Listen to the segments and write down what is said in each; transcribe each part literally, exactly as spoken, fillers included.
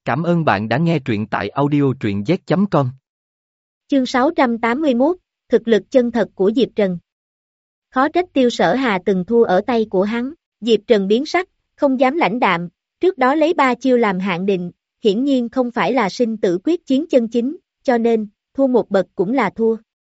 Cảm ơn bạn đã nghe truyện tại audio truyện z chấm com. Chương sáu trăm tám mươi mốt, thực lực chân thật của Diệp Trần. Khó trách Tiêu Sở Hà từng thua ở tay của hắn, Diệp Trần biến sắc, không dám lãnh đạm, trước đó lấy ba chiêu làm hạn định, hiển nhiên không phải là sinh tử quyết chiến chân chính, cho nên, thua một bậc cũng là thua.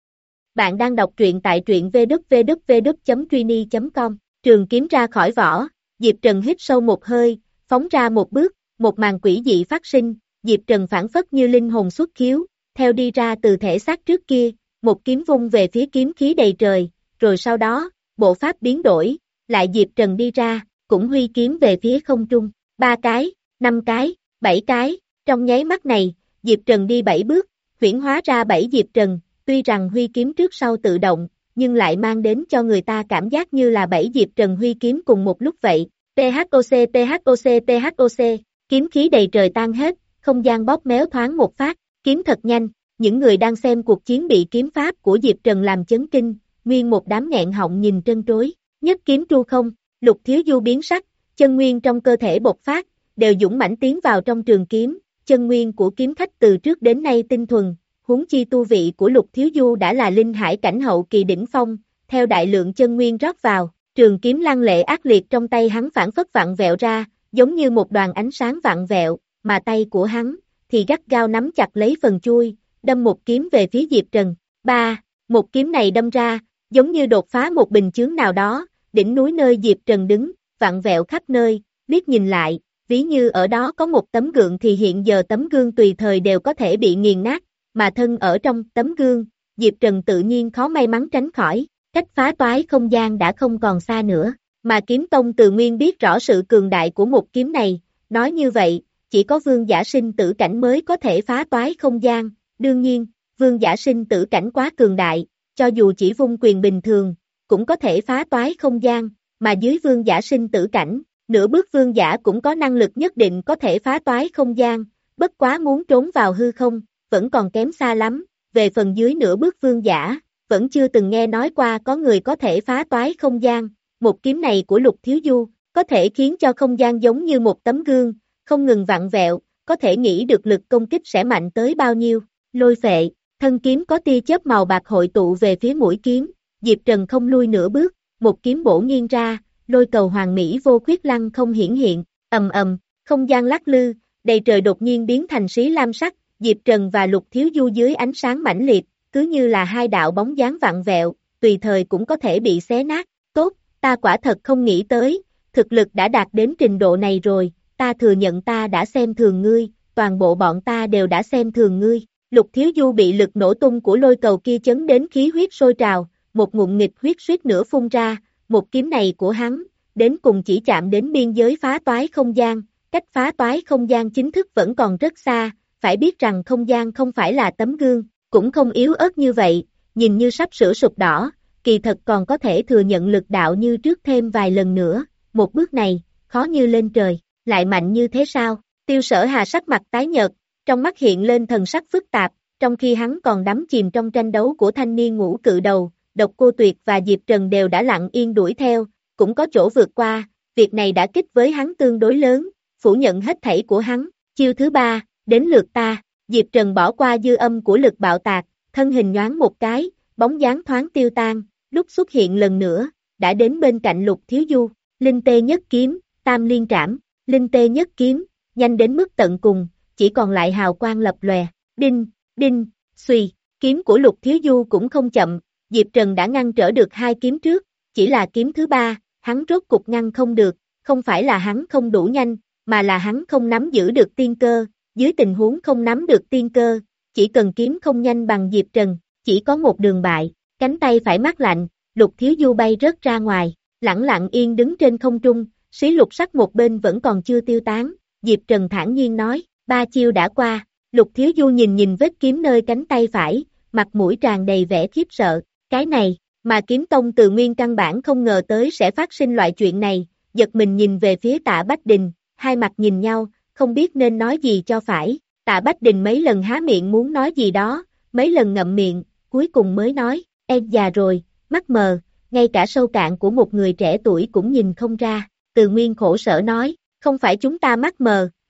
Bạn đang đọc truyện tại truyện w w w chấm truy chấm com, trường kiếm ra khỏi vỏ, Diệp Trần hít sâu một hơi, phóng ra một bước, một màn quỷ dị phát sinh, Diệp Trần phản phất như linh hồn xuất khiếu, theo đi ra từ thể xác trước kia, một kiếm vung về phía kiếm khí đầy trời, rồi sau đó, bộ pháp biến đổi, lại Diệp Trần đi ra, cũng huy kiếm về phía không trung, ba cái, năm cái, bảy cái, trong nháy mắt này, Diệp Trần đi bảy bước, huyễn hóa ra bảy Diệp Trần, tuy rằng huy kiếm trước sau tự động, nhưng lại mang đến cho người ta cảm giác như là bảy Diệp Trần huy kiếm cùng một lúc vậy, THOC THOC THOC, kiếm khí đầy trời tan hết, không gian bóp méo thoáng một phát, kiếm thật nhanh, những người đang xem cuộc chiến bị kiếm pháp của Diệp Trần làm chấn kinh, nguyên một đám nghẹn họng nhìn trân trối, nhất kiếm tru không, Lục Thiếu Du biến sắc, chân nguyên trong cơ thể bộc phát, đều dũng mãnh tiến vào trong trường kiếm, chân nguyên của kiếm khách từ trước đến nay tinh thuần, huống chi tu vị của Lục Thiếu Du đã là linh hải cảnh hậu kỳ đỉnh phong, theo đại lượng chân nguyên rót vào, trường kiếm lăng lệ ác liệt trong tay hắn phản phất vặn vẹo ra, giống như một đoàn ánh sáng vặn vẹo, mà tay của hắn thì gắt gao nắm chặt lấy phần chui, đâm một kiếm về phía Diệp Trần. Ba, một kiếm này đâm ra, giống như đột phá một bình chướng nào đó, đỉnh núi nơi Diệp Trần đứng, vặn vẹo khắp nơi, liếc nhìn lại, ví như ở đó có một tấm gương thì hiện giờ tấm gương tùy thời đều có thể bị nghiền nát, mà thân ở trong tấm gương, Diệp Trần tự nhiên khó may mắn tránh khỏi, cách phá toái không gian đã không còn xa nữa, mà kiếm tông từ nguyên biết rõ sự cường đại của một kiếm này, nói như vậy, chỉ có vương giả sinh tử cảnh mới có thể phá toái không gian, đương nhiên, vương giả sinh tử cảnh quá cường đại, cho dù chỉ vung quyền bình thường, cũng có thể phá toái không gian, mà dưới vương giả sinh tử cảnh, nửa bước vương giả cũng có năng lực nhất định có thể phá toái không gian, bất quá muốn trốn vào hư không, vẫn còn kém xa lắm, về phần dưới nửa bước vương giả, vẫn chưa từng nghe nói qua có người có thể phá toái không gian, một kiếm này của Lục Thiếu Du, có thể khiến cho không gian giống như một tấm gương, không ngừng vặn vẹo, có thể nghĩ được lực công kích sẽ mạnh tới bao nhiêu, lôi phệ, thân kiếm có tia chớp màu bạc hội tụ về phía mũi kiếm, Diệp Trần không lui nửa bước, một kiếm bổ nghiêng ra, lôi cầu hoàng mỹ vô khuyết lăng không hiển hiện, ầm ầm, không gian lắc lư, đầy trời đột nhiên biến thành xí lam sắc, Diệp Trần và Lục Thiếu Du dưới ánh sáng mãnh liệt, cứ như là hai đạo bóng dáng vặn vẹo, tùy thời cũng có thể bị xé nát, tốt, ta quả thật không nghĩ tới, thực lực đã đạt đến trình độ này rồi, ta thừa nhận ta đã xem thường ngươi, toàn bộ bọn ta đều đã xem thường ngươi, Lục Thiếu Du bị lực nổ tung của lôi cầu kia chấn đến khí huyết sôi trào, một ngụm nghịch huyết suýt nữa phun ra, một kiếm này của hắn, đến cùng chỉ chạm đến biên giới phá toái không gian, cách phá toái không gian chính thức vẫn còn rất xa, phải biết rằng không gian không phải là tấm gương, cũng không yếu ớt như vậy, nhìn như sắp sửa sụp đổ, kỳ thật còn có thể thừa nhận lực đạo như trước thêm vài lần nữa, một bước này, khó như lên trời, lại mạnh như thế sao, Tiêu Sở Hà sắc mặt tái nhợt, trong mắt hiện lên thần sắc phức tạp, trong khi hắn còn đắm chìm trong tranh đấu của thanh niên ngũ cự đầu, Độc Cô Tuyệt và Diệp Trần đều đã lặng yên đuổi theo, cũng có chỗ vượt qua, việc này đã kích với hắn tương đối lớn, phủ nhận hết thảy của hắn, chiêu thứ ba, đến lượt ta, Diệp Trần bỏ qua dư âm của lực bạo tạc, thân hình nhoáng một cái, bóng dáng thoáng tiêu tan, lúc xuất hiện lần nữa, đã đến bên cạnh Lục Thiếu Du, linh tê nhất kiếm, tam liên trảm, linh tê nhất kiếm, nhanh đến mức tận cùng, chỉ còn lại hào quang lập lòe, đinh, đinh, xuy, kiếm của Lục Thiếu Du cũng không chậm, Diệp Trần đã ngăn trở được hai kiếm trước, chỉ là kiếm thứ ba, hắn rốt cục ngăn không được, không phải là hắn không đủ nhanh, mà là hắn không nắm giữ được tiên cơ, dưới tình huống không nắm được tiên cơ, chỉ cần kiếm không nhanh bằng Diệp Trần, chỉ có một đường bại, cánh tay phải mát lạnh, Lục Thiếu Du bay rớt ra ngoài, lẳng lặng yên đứng trên không trung, xí lục sắc một bên vẫn còn chưa tiêu tán, Diệp Trần thản nhiên nói, ba chiêu đã qua, Lục Thiếu Du nhìn nhìn vết kiếm nơi cánh tay phải, mặt mũi tràn đầy vẻ khiếp sợ, cái này, mà kiếm tông từ nguyên căn bản không ngờ tới sẽ phát sinh loại chuyện này, giật mình nhìn về phía Tạ Bách Đình, hai mặt nhìn nhau, không biết nên nói gì cho phải, Tạ Bách Đình mấy lần há miệng muốn nói gì đó, mấy lần ngậm miệng, cuối cùng mới nói, em già rồi, mắt mờ, ngay cả sâu cạn của một người trẻ tuổi cũng nhìn không ra, Từ Nguyên khổ sở nói, không phải chúng ta mắt mờ,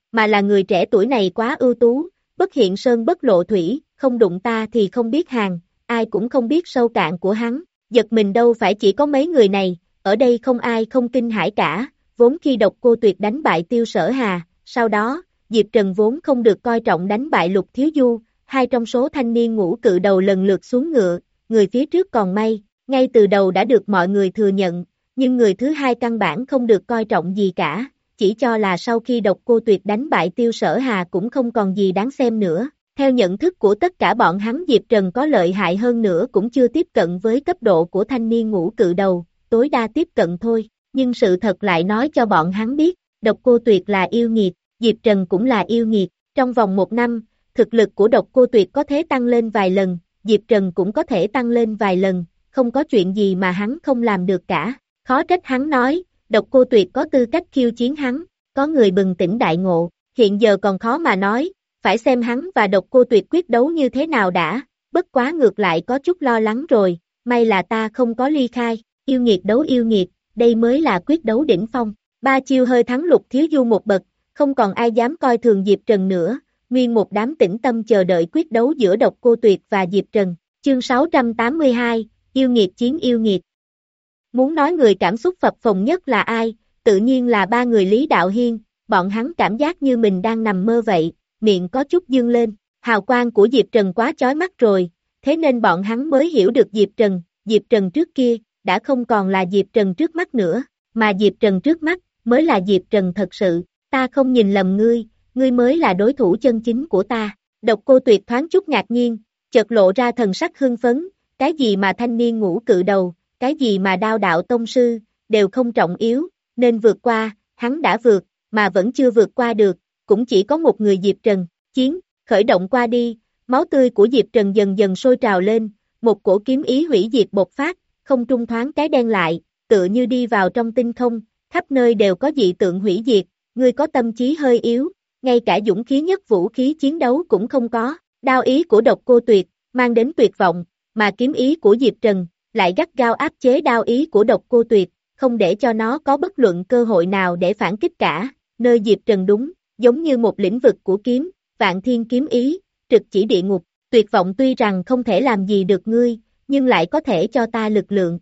mà là người trẻ tuổi này quá ưu tú, bất hiện sơn bất lộ thủy, không đụng ta thì không biết hàng, ai cũng không biết sâu cạn của hắn, giật mình đâu phải chỉ có mấy người này, ở đây không ai không kinh hãi cả, vốn khi Độc Cô Tuyệt đánh bại Tiêu Sở Hà, sau đó, Diệp Trần vốn không được coi trọng đánh bại Lục Thiếu Du, hai trong số thanh niên ngũ cự đầu lần lượt xuống ngựa, người phía trước còn may, ngay từ đầu đã được mọi người thừa nhận, nhưng người thứ hai căn bản không được coi trọng gì cả, chỉ cho là sau khi Độc Cô Tuyệt đánh bại Tiêu Sở Hà cũng không còn gì đáng xem nữa. Theo nhận thức của tất cả bọn hắn, Diệp Trần có lợi hại hơn nữa cũng chưa tiếp cận với cấp độ của thanh niên ngũ cự đầu, tối đa tiếp cận thôi, nhưng sự thật lại nói cho bọn hắn biết, Độc Cô Tuyệt là yêu nghiệt, Diệp Trần cũng là yêu nghiệt, trong vòng một năm, thực lực của Độc Cô Tuyệt có thể tăng lên vài lần, Diệp Trần cũng có thể tăng lên vài lần, không có chuyện gì mà hắn không làm được cả, khó trách hắn nói, Độc Cô Tuyệt có tư cách khiêu chiến hắn, có người bừng tỉnh đại ngộ, hiện giờ còn khó mà nói, phải xem hắn và Độc Cô Tuyệt quyết đấu như thế nào đã, bất quá ngược lại có chút lo lắng rồi, may là ta không có ly khai, yêu nghiệt đấu yêu nghiệt, đây mới là quyết đấu đỉnh phong, ba chiêu hơi thắng Lục Thiếu Du một bậc, không còn ai dám coi thường Diệp Trần nữa, nguyên một đám tĩnh tâm chờ đợi quyết đấu giữa Độc Cô Tuyệt và Diệp Trần, chương sáu trăm tám mươi hai, yêu nghiệt chiến yêu nghiệt. Muốn nói người cảm xúc phập phồng nhất là ai, tự nhiên là ba người Lý Đạo Hiên, bọn hắn cảm giác như mình đang nằm mơ vậy, miệng có chút dương lên, hào quang của Diệp Trần quá chói mắt rồi, thế nên bọn hắn mới hiểu được Diệp Trần, Diệp Trần trước kia, đã không còn là Diệp Trần trước mắt nữa, mà Diệp Trần trước mắt, mới là Diệp Trần thật sự, ta không nhìn lầm ngươi, ngươi mới là đối thủ chân chính của ta, Độc Cô Tuyệt thoáng chút ngạc nhiên, chợt lộ ra thần sắc hưng phấn, cái gì mà thanh niên ngũ cự đầu, cái gì mà đao đạo tông sư, đều không trọng yếu, nên vượt qua, hắn đã vượt, mà vẫn chưa vượt qua được, cũng chỉ có một người Diệp Trần, chiến, khởi động qua đi, máu tươi của Diệp Trần dần dần sôi trào lên, một cổ kiếm ý hủy diệt bộc phát, không trung thoáng cái đen lại, tựa như đi vào trong tinh không, khắp nơi đều có dị tượng hủy diệt, ngươi có tâm trí hơi yếu, ngay cả dũng khí nhất vũ khí chiến đấu cũng không có, đao ý của Độc Cô Tuyệt, mang đến tuyệt vọng, mà kiếm ý của Diệp Trần, lại gắt gao áp chế đao ý của Độc Cô Tuyệt, không để cho nó có bất luận cơ hội nào để phản kích cả, nơi Diệp Trần đúng, giống như một lĩnh vực của kiếm, vạn thiên kiếm ý, trực chỉ địa ngục, tuyệt vọng tuy rằng không thể làm gì được ngươi, nhưng lại có thể cho ta lực lượng.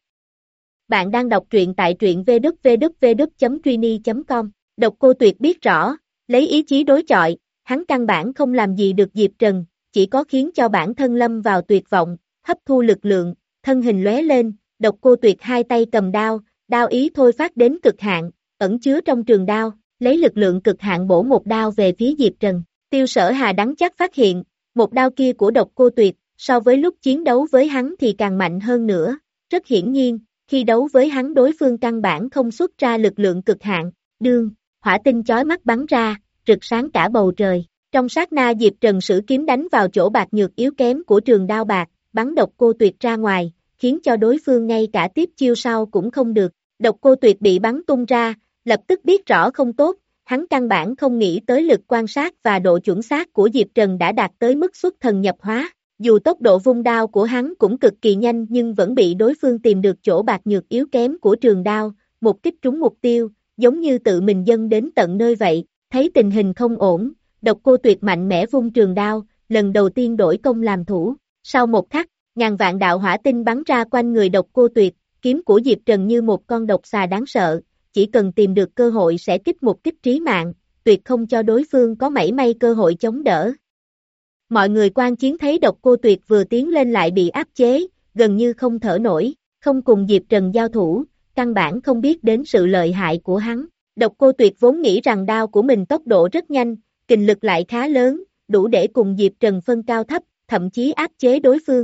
Bạn đang đọc truyện tại truyện v w w w chấm tweeny chấm com, Độc Cô Tuyệt biết rõ, lấy ý chí đối chọi, hắn căn bản không làm gì được Diệp Trần, chỉ có khiến cho bản thân lâm vào tuyệt vọng, hấp thu lực lượng, thân hình lóe lên, Độc Cô Tuyệt hai tay cầm đao, đao ý thôi phát đến cực hạn, ẩn chứa trong trường đao, lấy lực lượng cực hạn bổ một đao về phía Diệp Trần. Tiêu Sở Hà đắng chắc phát hiện, một đao kia của Độc Cô Tuyệt, so với lúc chiến đấu với hắn thì càng mạnh hơn nữa, rất hiển nhiên, khi đấu với hắn đối phương căn bản không xuất ra lực lượng cực hạn, đương, hỏa tinh chói mắt bắn ra, rực sáng cả bầu trời. Trong sát na Diệp Trần sử kiếm đánh vào chỗ bạc nhược yếu kém của trường đao bạc, bắn Độc Cô Tuyệt ra ngoài, khiến cho đối phương ngay cả tiếp chiêu sau cũng không được. Độc Cô Tuyệt bị bắn tung ra, lập tức biết rõ không tốt, hắn căn bản không nghĩ tới lực quan sát và độ chuẩn xác của Diệp Trần đã đạt tới mức xuất thần nhập hóa. Dù tốc độ vung đao của hắn cũng cực kỳ nhanh nhưng vẫn bị đối phương tìm được chỗ bạc nhược yếu kém của trường đao, một kích trúng mục tiêu, giống như tự mình dâng đến tận nơi vậy. Thấy tình hình không ổn, Độc Cô Tuyệt mạnh mẽ vung trường đao, lần đầu tiên đổi công làm thủ. Sau một khắc, ngàn vạn đạo hỏa tinh bắn ra quanh người Độc Cô Tuyệt, kiếm của Diệp Trần như một con độc xà đáng sợ, chỉ cần tìm được cơ hội sẽ kích một kích trí mạng, tuyệt không cho đối phương có mảy may cơ hội chống đỡ. Mọi người quan chiến thấy Độc Cô Tuyệt vừa tiến lên lại bị áp chế, gần như không thở nổi, không cùng Diệp Trần giao thủ, căn bản không biết đến sự lợi hại của hắn. Độc Cô Tuyệt vốn nghĩ rằng đao của mình tốc độ rất nhanh, kình lực lại khá lớn, đủ để cùng Diệp Trần phân cao thấp, thậm chí áp chế đối phương.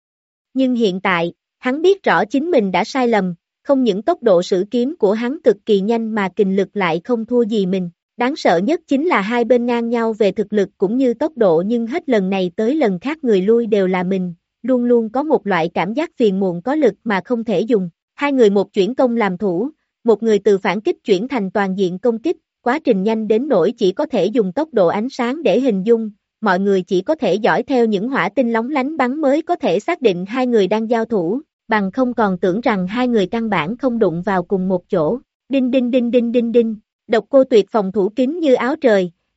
Nhưng hiện tại, hắn biết rõ chính mình đã sai lầm, không những tốc độ sử kiếm của hắn cực kỳ nhanh mà kình lực lại không thua gì mình. Đáng sợ nhất chính là hai bên ngang nhau về thực lực cũng như tốc độ nhưng hết lần này tới lần khác người lui đều là mình, luôn luôn có một loại cảm giác phiền muộn có lực mà không thể dùng. Hai người một chuyển công làm thủ, một người từ phản kích chuyển thành toàn diện công kích, quá trình nhanh đến nỗi chỉ có thể dùng tốc độ ánh sáng để hình dung, mọi người chỉ có thể dõi theo những hỏa tinh lóng lánh bắn mới có thể xác định hai người đang giao thủ, bằng không còn tưởng rằng hai người căn bản không đụng vào cùng một chỗ. Đinh đinh đinh đinh đinh đinh, Độc Cô Tuyệt phòng thủ kín như áo trời,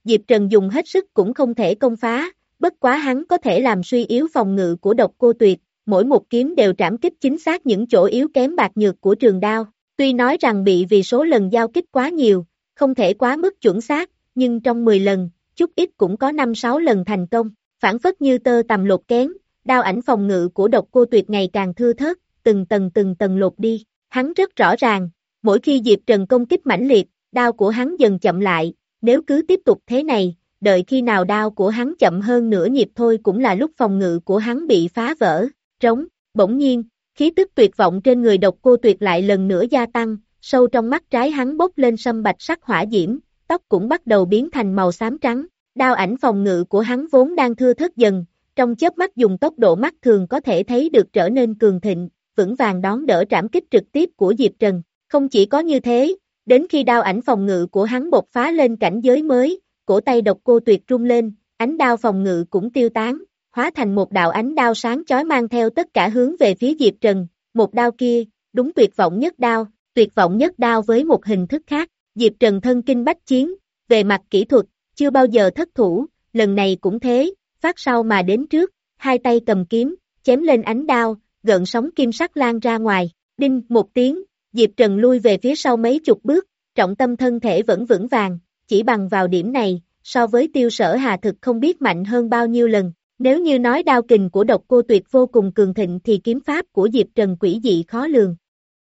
Diệp Trần dùng hết sức cũng không thể công phá, bất quá hắn có thể làm suy yếu phòng ngự của Độc Cô Tuyệt, mỗi một kiếm đều trảm kích chính xác những chỗ yếu kém bạc nhược của trường đao. Tuy nói rằng bị vì số lần giao kích quá nhiều, không thể quá mức chuẩn xác, nhưng trong mười lần, chút ít cũng có năm sáu lần thành công, phản phất như tơ tằm lột kén, đao ảnh phòng ngự của Độc Cô Tuyệt ngày càng thưa thớt, từng tầng từng tầng lột đi. Hắn rất rõ ràng, mỗi khi Diệp Trần công kích mãnh liệt, đao của hắn dần chậm lại, nếu cứ tiếp tục thế này, đợi khi nào đao của hắn chậm hơn nửa nhịp thôi cũng là lúc phòng ngự của hắn bị phá vỡ, trống, bỗng nhiên, khí tức tuyệt vọng trên người Độc Cô Tuyệt lại lần nữa gia tăng, sâu trong mắt trái hắn bốc lên sâm bạch sắc hỏa diễm, tóc cũng bắt đầu biến thành màu xám trắng, đao ảnh phòng ngự của hắn vốn đang thưa thớt dần, trong chớp mắt dùng tốc độ mắt thường có thể thấy được trở nên cường thịnh, vững vàng đón đỡ trảm kích trực tiếp của Diệp Trần. Không chỉ có như thế, đến khi đao ảnh phòng ngự của hắn bộc phá lên cảnh giới mới, cổ tay Độc Cô Tuyệt rung lên, ánh đao phòng ngự cũng tiêu tán, hóa thành một đạo ánh đao sáng chói mang theo tất cả hướng về phía Diệp Trần, một đao kia, đúng tuyệt vọng nhất đao, tuyệt vọng nhất đao với một hình thức khác, Diệp Trần thân kinh bách chiến, về mặt kỹ thuật, chưa bao giờ thất thủ, lần này cũng thế, phát sau mà đến trước, hai tay cầm kiếm, chém lên ánh đao, gợn sóng kim sắc lan ra ngoài, đinh một tiếng, Diệp Trần lui về phía sau mấy chục bước, trọng tâm thân thể vẫn vững vàng, chỉ bằng vào điểm này, so với Tiêu Sở Hà thực không biết mạnh hơn bao nhiêu lần. Nếu như nói đao kình của Độc Cô Tuyệt vô cùng cường thịnh thì kiếm pháp của Diệp Trần quỷ dị khó lường.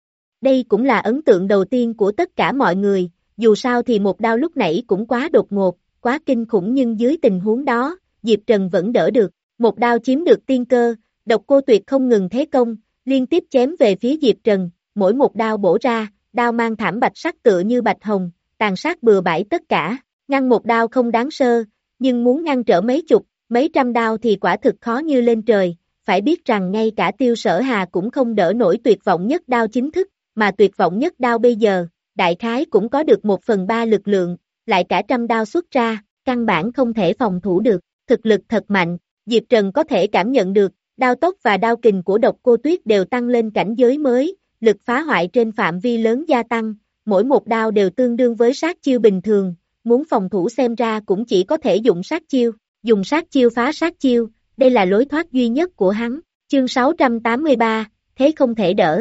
Đây cũng là ấn tượng đầu tiên của tất cả mọi người, dù sao thì một đao lúc nãy cũng quá đột ngột, quá kinh khủng nhưng dưới tình huống đó, Diệp Trần vẫn đỡ được. Một đao chiếm được tiên cơ, Độc Cô Tuyệt không ngừng thế công, liên tiếp chém về phía Diệp Trần, mỗi một đao bổ ra, đao mang thảm bạch sắc tựa như bạch hồng, tàn sát bừa bãi tất cả, ngăn một đao không đáng sơ, nhưng muốn ngăn trở mấy chục, mấy trăm đao thì quả thực khó như lên trời, phải biết rằng ngay cả Tiêu Sở Hà cũng không đỡ nổi tuyệt vọng nhất đao chính thức, mà tuyệt vọng nhất đao bây giờ, đại khái cũng có được một phần ba lực lượng, lại cả trăm đao xuất ra, căn bản không thể phòng thủ được, thực lực thật mạnh, Diệp Trần có thể cảm nhận được, đao tốc và đao kình của Độc Cô Tuyết đều tăng lên cảnh giới mới, lực phá hoại trên phạm vi lớn gia tăng, mỗi một đao đều tương đương với sát chiêu bình thường, muốn phòng thủ xem ra cũng chỉ có thể dụng sát chiêu, dùng sát chiêu phá sát chiêu, đây là lối thoát duy nhất của hắn, chương sáu trăm tám mươi ba, thế không thể đỡ.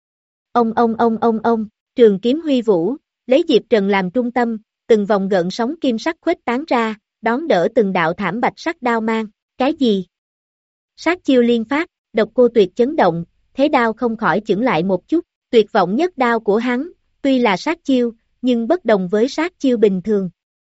Ông ông ông ông ông, trường kiếm huy vũ, lấy Diệp Trần làm trung tâm, từng vòng gợn sóng kim sắc khuếch tán ra, đón đỡ từng đạo thảm bạch sắc đao mang, cái gì? Sát chiêu liên phát, Độc Cô Tuyệt chấn động, thế đao không khỏi chững lại một chút, tuyệt vọng nhất đao của hắn, tuy là sát chiêu, nhưng bất đồng với sát chiêu bình thường.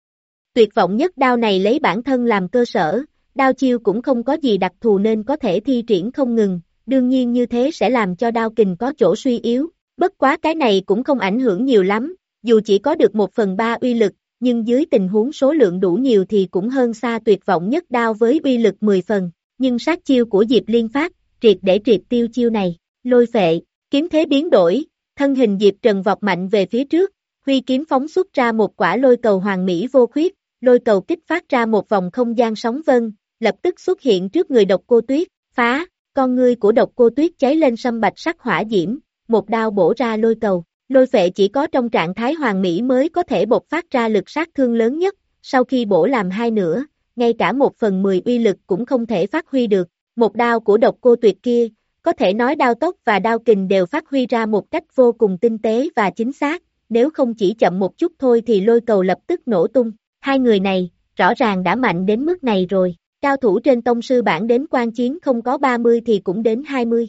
Tuyệt vọng nhất đao này lấy bản thân làm cơ sở, đao chiêu cũng không có gì đặc thù nên có thể thi triển không ngừng, đương nhiên như thế sẽ làm cho đao kình có chỗ suy yếu, bất quá cái này cũng không ảnh hưởng nhiều lắm, dù chỉ có được một phần ba uy lực, nhưng dưới tình huống số lượng đủ nhiều thì cũng hơn xa tuyệt vọng nhất đao với uy lực mười phần, nhưng sát chiêu của Diệp Liên phát, triệt để triệt tiêu chiêu này, lôi phệ, kiếm thế biến đổi, thân hình Diệp Trần vọt mạnh về phía trước, huy kiếm phóng xuất ra một quả lôi cầu hoàng mỹ vô khuyết, lôi cầu kích phát ra một vòng không gian sóng vân, lập tức xuất hiện trước người Độc Cô Tuyết, phá, con ngươi của Độc Cô Tuyết cháy lên sâm bạch sắc hỏa diễm, một đao bổ ra lôi cầu, lôi phệ chỉ có trong trạng thái hoàng mỹ mới có thể bộc phát ra lực sát thương lớn nhất, sau khi bổ làm hai nửa, ngay cả một phần mười uy lực cũng không thể phát huy được, một đao của Độc Cô Tuyệt kia, có thể nói đao tốc và đao kình đều phát huy ra một cách vô cùng tinh tế và chính xác, nếu không chỉ chậm một chút thôi thì lôi cầu lập tức nổ tung, hai người này, rõ ràng đã mạnh đến mức này rồi, cao thủ trên tông sư bảng đến quan chiến không có ba mươi thì cũng đến hai mươi.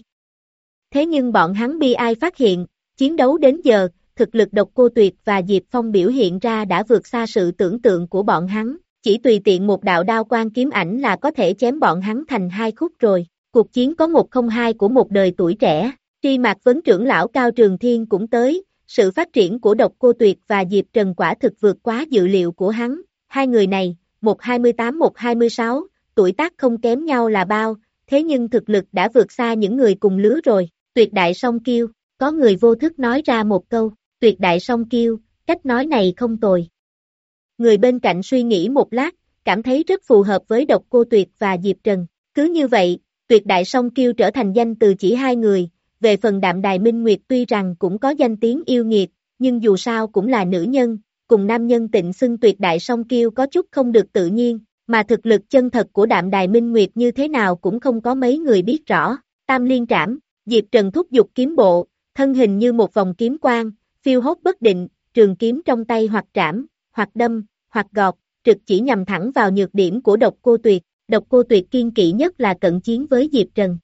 Thế nhưng bọn hắn bi ai phát hiện, chiến đấu đến giờ, thực lực Độc Cô Tuyệt và Diệp Phong biểu hiện ra đã vượt xa sự tưởng tượng của bọn hắn, chỉ tùy tiện một đạo đao quang kiếm ảnh là có thể chém bọn hắn thành hai khúc rồi. Cuộc chiến có một không hai của một đời tuổi trẻ, Tri Mạc Vấn trưởng lão Cao Trường Thiên cũng tới, sự phát triển của Độc Cô Tuyệt và Diệp Trần quả thực vượt quá dự liệu của hắn, hai người này, một hai mươi tám một hai mươi sáu, tuổi tác không kém nhau là bao, thế nhưng thực lực đã vượt xa những người cùng lứa rồi, tuyệt đại song kiêu, có người vô thức nói ra một câu, tuyệt đại song kiêu, cách nói này không tồi. Người bên cạnh suy nghĩ một lát, cảm thấy rất phù hợp với Độc Cô Tuyệt và Diệp Trần, cứ như vậy, tuyệt đại song kiêu trở thành danh từ chỉ hai người, về phần Đạm Đài Minh Nguyệt tuy rằng cũng có danh tiếng yêu nghiệt, nhưng dù sao cũng là nữ nhân, cùng nam nhân tịnh xưng tuyệt đại song kiêu có chút không được tự nhiên, mà thực lực chân thật của Đạm Đài Minh Nguyệt như thế nào cũng không có mấy người biết rõ. Tam liên trảm, Diệp Trần thúc giục kiếm bộ, thân hình như một vòng kiếm quang, phiêu hốt bất định, trường kiếm trong tay hoặc trảm, hoặc đâm, hoặc gọt, trực chỉ nhằm thẳng vào nhược điểm của Độc Cô Tuyệt. Độc Cô Tuyệt kiên kỵ nhất là cận chiến với Diệp Trần.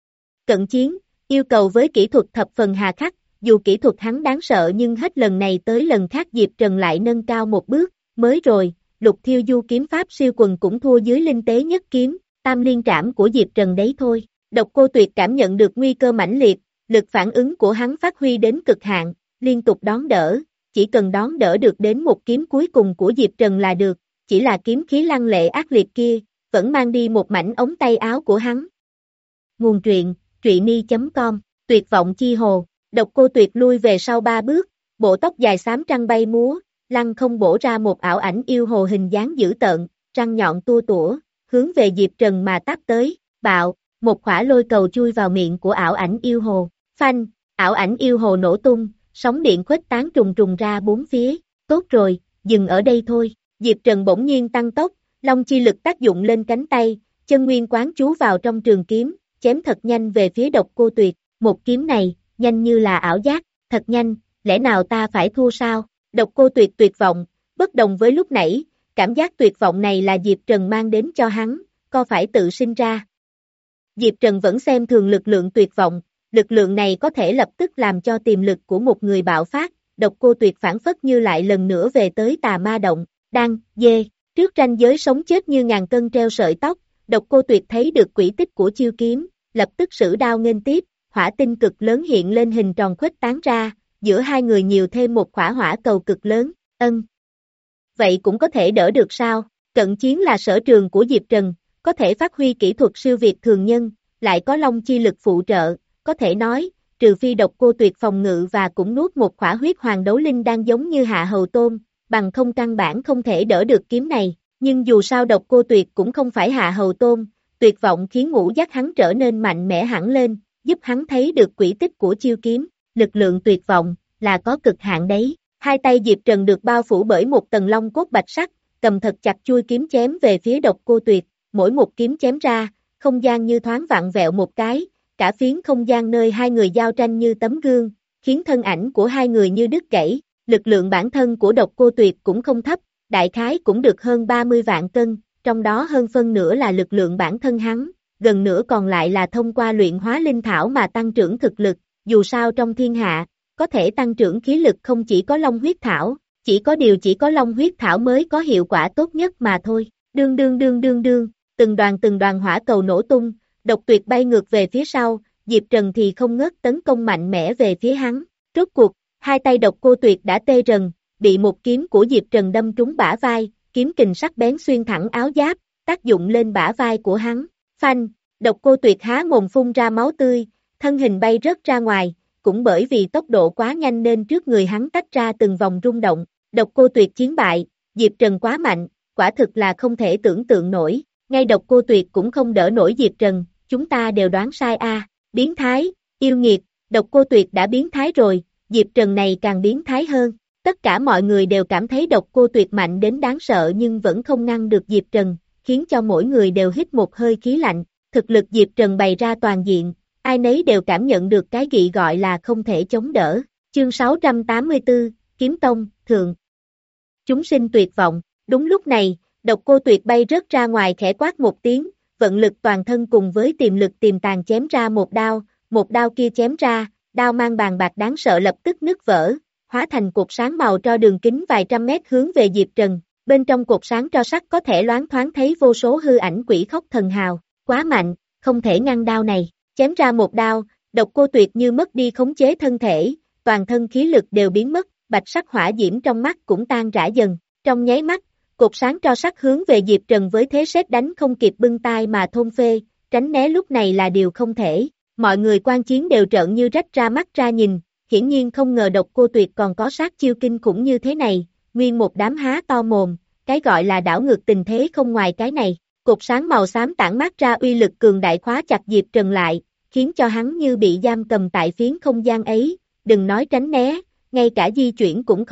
Cận chiến, yêu cầu với kỹ thuật thập phần hà khắc, dù kỹ thuật hắn đáng sợ nhưng hết lần này tới lần khác Diệp Trần lại nâng cao một bước, mới rồi, Lục Thiêu Du kiếm pháp siêu quần cũng thua dưới linh tế nhất kiếm, tam liên trảm của Diệp Trần đấy thôi. Độc Cô Tuyệt cảm nhận được nguy cơ mãnh liệt, lực phản ứng của hắn phát huy đến cực hạn, liên tục đón đỡ, chỉ cần đón đỡ được đến một kiếm cuối cùng của Diệp Trần là được, chỉ là kiếm khí lăng lệ ác liệt kia, vẫn mang đi một mảnh ống tay áo của hắn. Nguồn truyện, truyện chấm com, tuyệt vọng chi hồ, Độc Cô Tuyệt lui về sau ba bước, bộ tóc dài xám trăng bay múa, lăng không bổ ra một ảo ảnh yêu hồ hình dáng dữ tợn, răng nhọn tua tủa, hướng về Diệp Trần mà táp tới, bạo, một khỏa lôi cầu chui vào miệng của ảo ảnh yêu hồ, phanh, ảo ảnh yêu hồ nổ tung, sóng điện khuếch tán trùng trùng ra bốn phía, tốt rồi, dừng ở đây thôi, Diệp Trần bỗng nhiên tăng tốc, long chi lực tác dụng lên cánh tay, chân nguyên quán chú vào trong trường kiếm, chém thật nhanh về phía Độc Cô Tuyệt, một kiếm này, nhanh như là ảo giác, thật nhanh, lẽ nào ta phải thua sao? Độc Cô Tuyệt tuyệt vọng, bất đồng với lúc nãy, cảm giác tuyệt vọng này là Diệp Trần mang đến cho hắn, có phải tự sinh ra. Diệp Trần vẫn xem thường lực lượng tuyệt vọng, lực lượng này có thể lập tức làm cho tiềm lực của một người bạo phát, Độc Cô Tuyệt phản phất như lại lần nữa về tới tà ma động, đang, dê, trước ranh giới sống chết như ngàn cân treo sợi tóc, Độc Cô Tuyệt thấy được quỹ tích của chiêu kiếm, lập tức sử đao nghênh tiếp, hỏa tinh cực lớn hiện lên hình tròn khuếch tán ra, giữa hai người nhiều thêm một khỏa hỏa cầu cực lớn, ân. Vậy cũng có thể đỡ được sao? Cận chiến là sở trường của Diệp Trần, có thể phát huy kỹ thuật siêu việt thường nhân, lại có long chi lực phụ trợ, có thể nói, trừ phi Độc Cô Tuyệt phòng ngự và cũng nuốt một khỏa huyết hoàng đấu linh đang giống như Hạ Hầu Tôn, bằng không căn bản không thể đỡ được kiếm này, nhưng dù sao Độc Cô Tuyệt cũng không phải Hạ Hầu Tôn, tuyệt vọng khiến ngũ giác hắn trở nên mạnh mẽ hẳn lên, giúp hắn thấy được quỹ tích của chiêu kiếm, lực lượng tuyệt vọng, là có cực hạn đấy. Hai tay Diệp Trần được bao phủ bởi một tầng long cốt bạch sắc, cầm thật chặt chuôi kiếm chém về phía Độc Cô Tuyệt, mỗi một kiếm chém ra, không gian như thoáng vặn vẹo một cái, cả phiến không gian nơi hai người giao tranh như tấm gương, khiến thân ảnh của hai người như đứt gãy, lực lượng bản thân của Độc Cô Tuyệt cũng không thấp, đại khái cũng được hơn ba mươi vạn cân, trong đó hơn phân nửa là lực lượng bản thân hắn, gần nửa còn lại là thông qua luyện hóa linh thảo mà tăng trưởng thực lực, dù sao trong thiên hạ, có thể tăng trưởng khí lực không chỉ có long huyết thảo, chỉ có điều chỉ có long huyết thảo mới có hiệu quả tốt nhất mà thôi. Đương đương đương đương đương, từng đoàn từng đoàn hỏa cầu nổ tung, Độc Tuyệt bay ngược về phía sau, Diệp Trần thì không ngớt tấn công mạnh mẽ về phía hắn. Rốt cuộc, hai tay Độc Cô Tuyệt đã tê rần, bị một kiếm của Diệp Trần đâm trúng bả vai, kiếm kình sắc bén xuyên thẳng áo giáp, tác dụng lên bả vai của hắn. Phanh, Độc Cô Tuyệt há mồm phun ra máu tươi, thân hình bay rớt ra ngoài, cũng bởi vì tốc độ quá nhanh nên trước người hắn tách ra từng vòng rung động. Độc Cô Tuyệt chiến bại, Diệp Trần quá mạnh, quả thực là không thể tưởng tượng nổi, ngay Độc Cô Tuyệt cũng không đỡ nổi Diệp Trần, chúng ta đều đoán sai a, à. Biến thái, yêu nghiệt, Độc Cô Tuyệt đã biến thái rồi, Diệp Trần này càng biến thái hơn. Tất cả mọi người đều cảm thấy Độc Cô Tuyệt mạnh đến đáng sợ nhưng vẫn không ngăn được Diệp Trần, khiến cho mỗi người đều hít một hơi khí lạnh, thực lực Diệp Trần bày ra toàn diện, ai nấy đều cảm nhận được cái gì gọi là không thể chống đỡ. Chương sáu trăm tám mươi tư, Kiếm Tông, Thượng. Chúng sinh tuyệt vọng, đúng lúc này, Độc Cô Tuyệt bay rớt ra ngoài khẽ quát một tiếng, vận lực toàn thân cùng với tiềm lực tiềm tàng chém ra một đao, một đao kia chém ra, đao mang bàn bạc đáng sợ lập tức nứt vỡ, hóa thành cột sáng màu tro đường kính vài trăm mét hướng về Diệp Trần, bên trong cột sáng tro sắt có thể loáng thoáng thấy vô số hư ảnh quỷ khóc thần hào, quá mạnh, không thể ngăn đao này, chém ra một đao, Độc Cô Tuyệt như mất đi khống chế thân thể, toàn thân khí lực đều biến mất, bạch sắc hỏa diễm trong mắt cũng tan rã dần, trong nháy mắt, cột sáng tro sắt hướng về Diệp Trần với thế sét đánh không kịp bưng tai mà thôn phê, tránh né lúc này là điều không thể, mọi người quan chiến đều trợn như rách ra mắt ra nhìn, hiển nhiên không ngờ Độc Cô Tuyệt còn có sát chiêu kinh khủng như thế này, nguyên một đám há to mồm, cái gọi là đảo ngược tình thế không ngoài cái này, cột sáng màu xám tản mát ra uy lực cường đại khóa chặt Diệp Trần lại, khiến cho hắn như bị giam cầm tại phiến không gian ấy, đừng nói tránh né, ngay cả di chuyển cũng khó,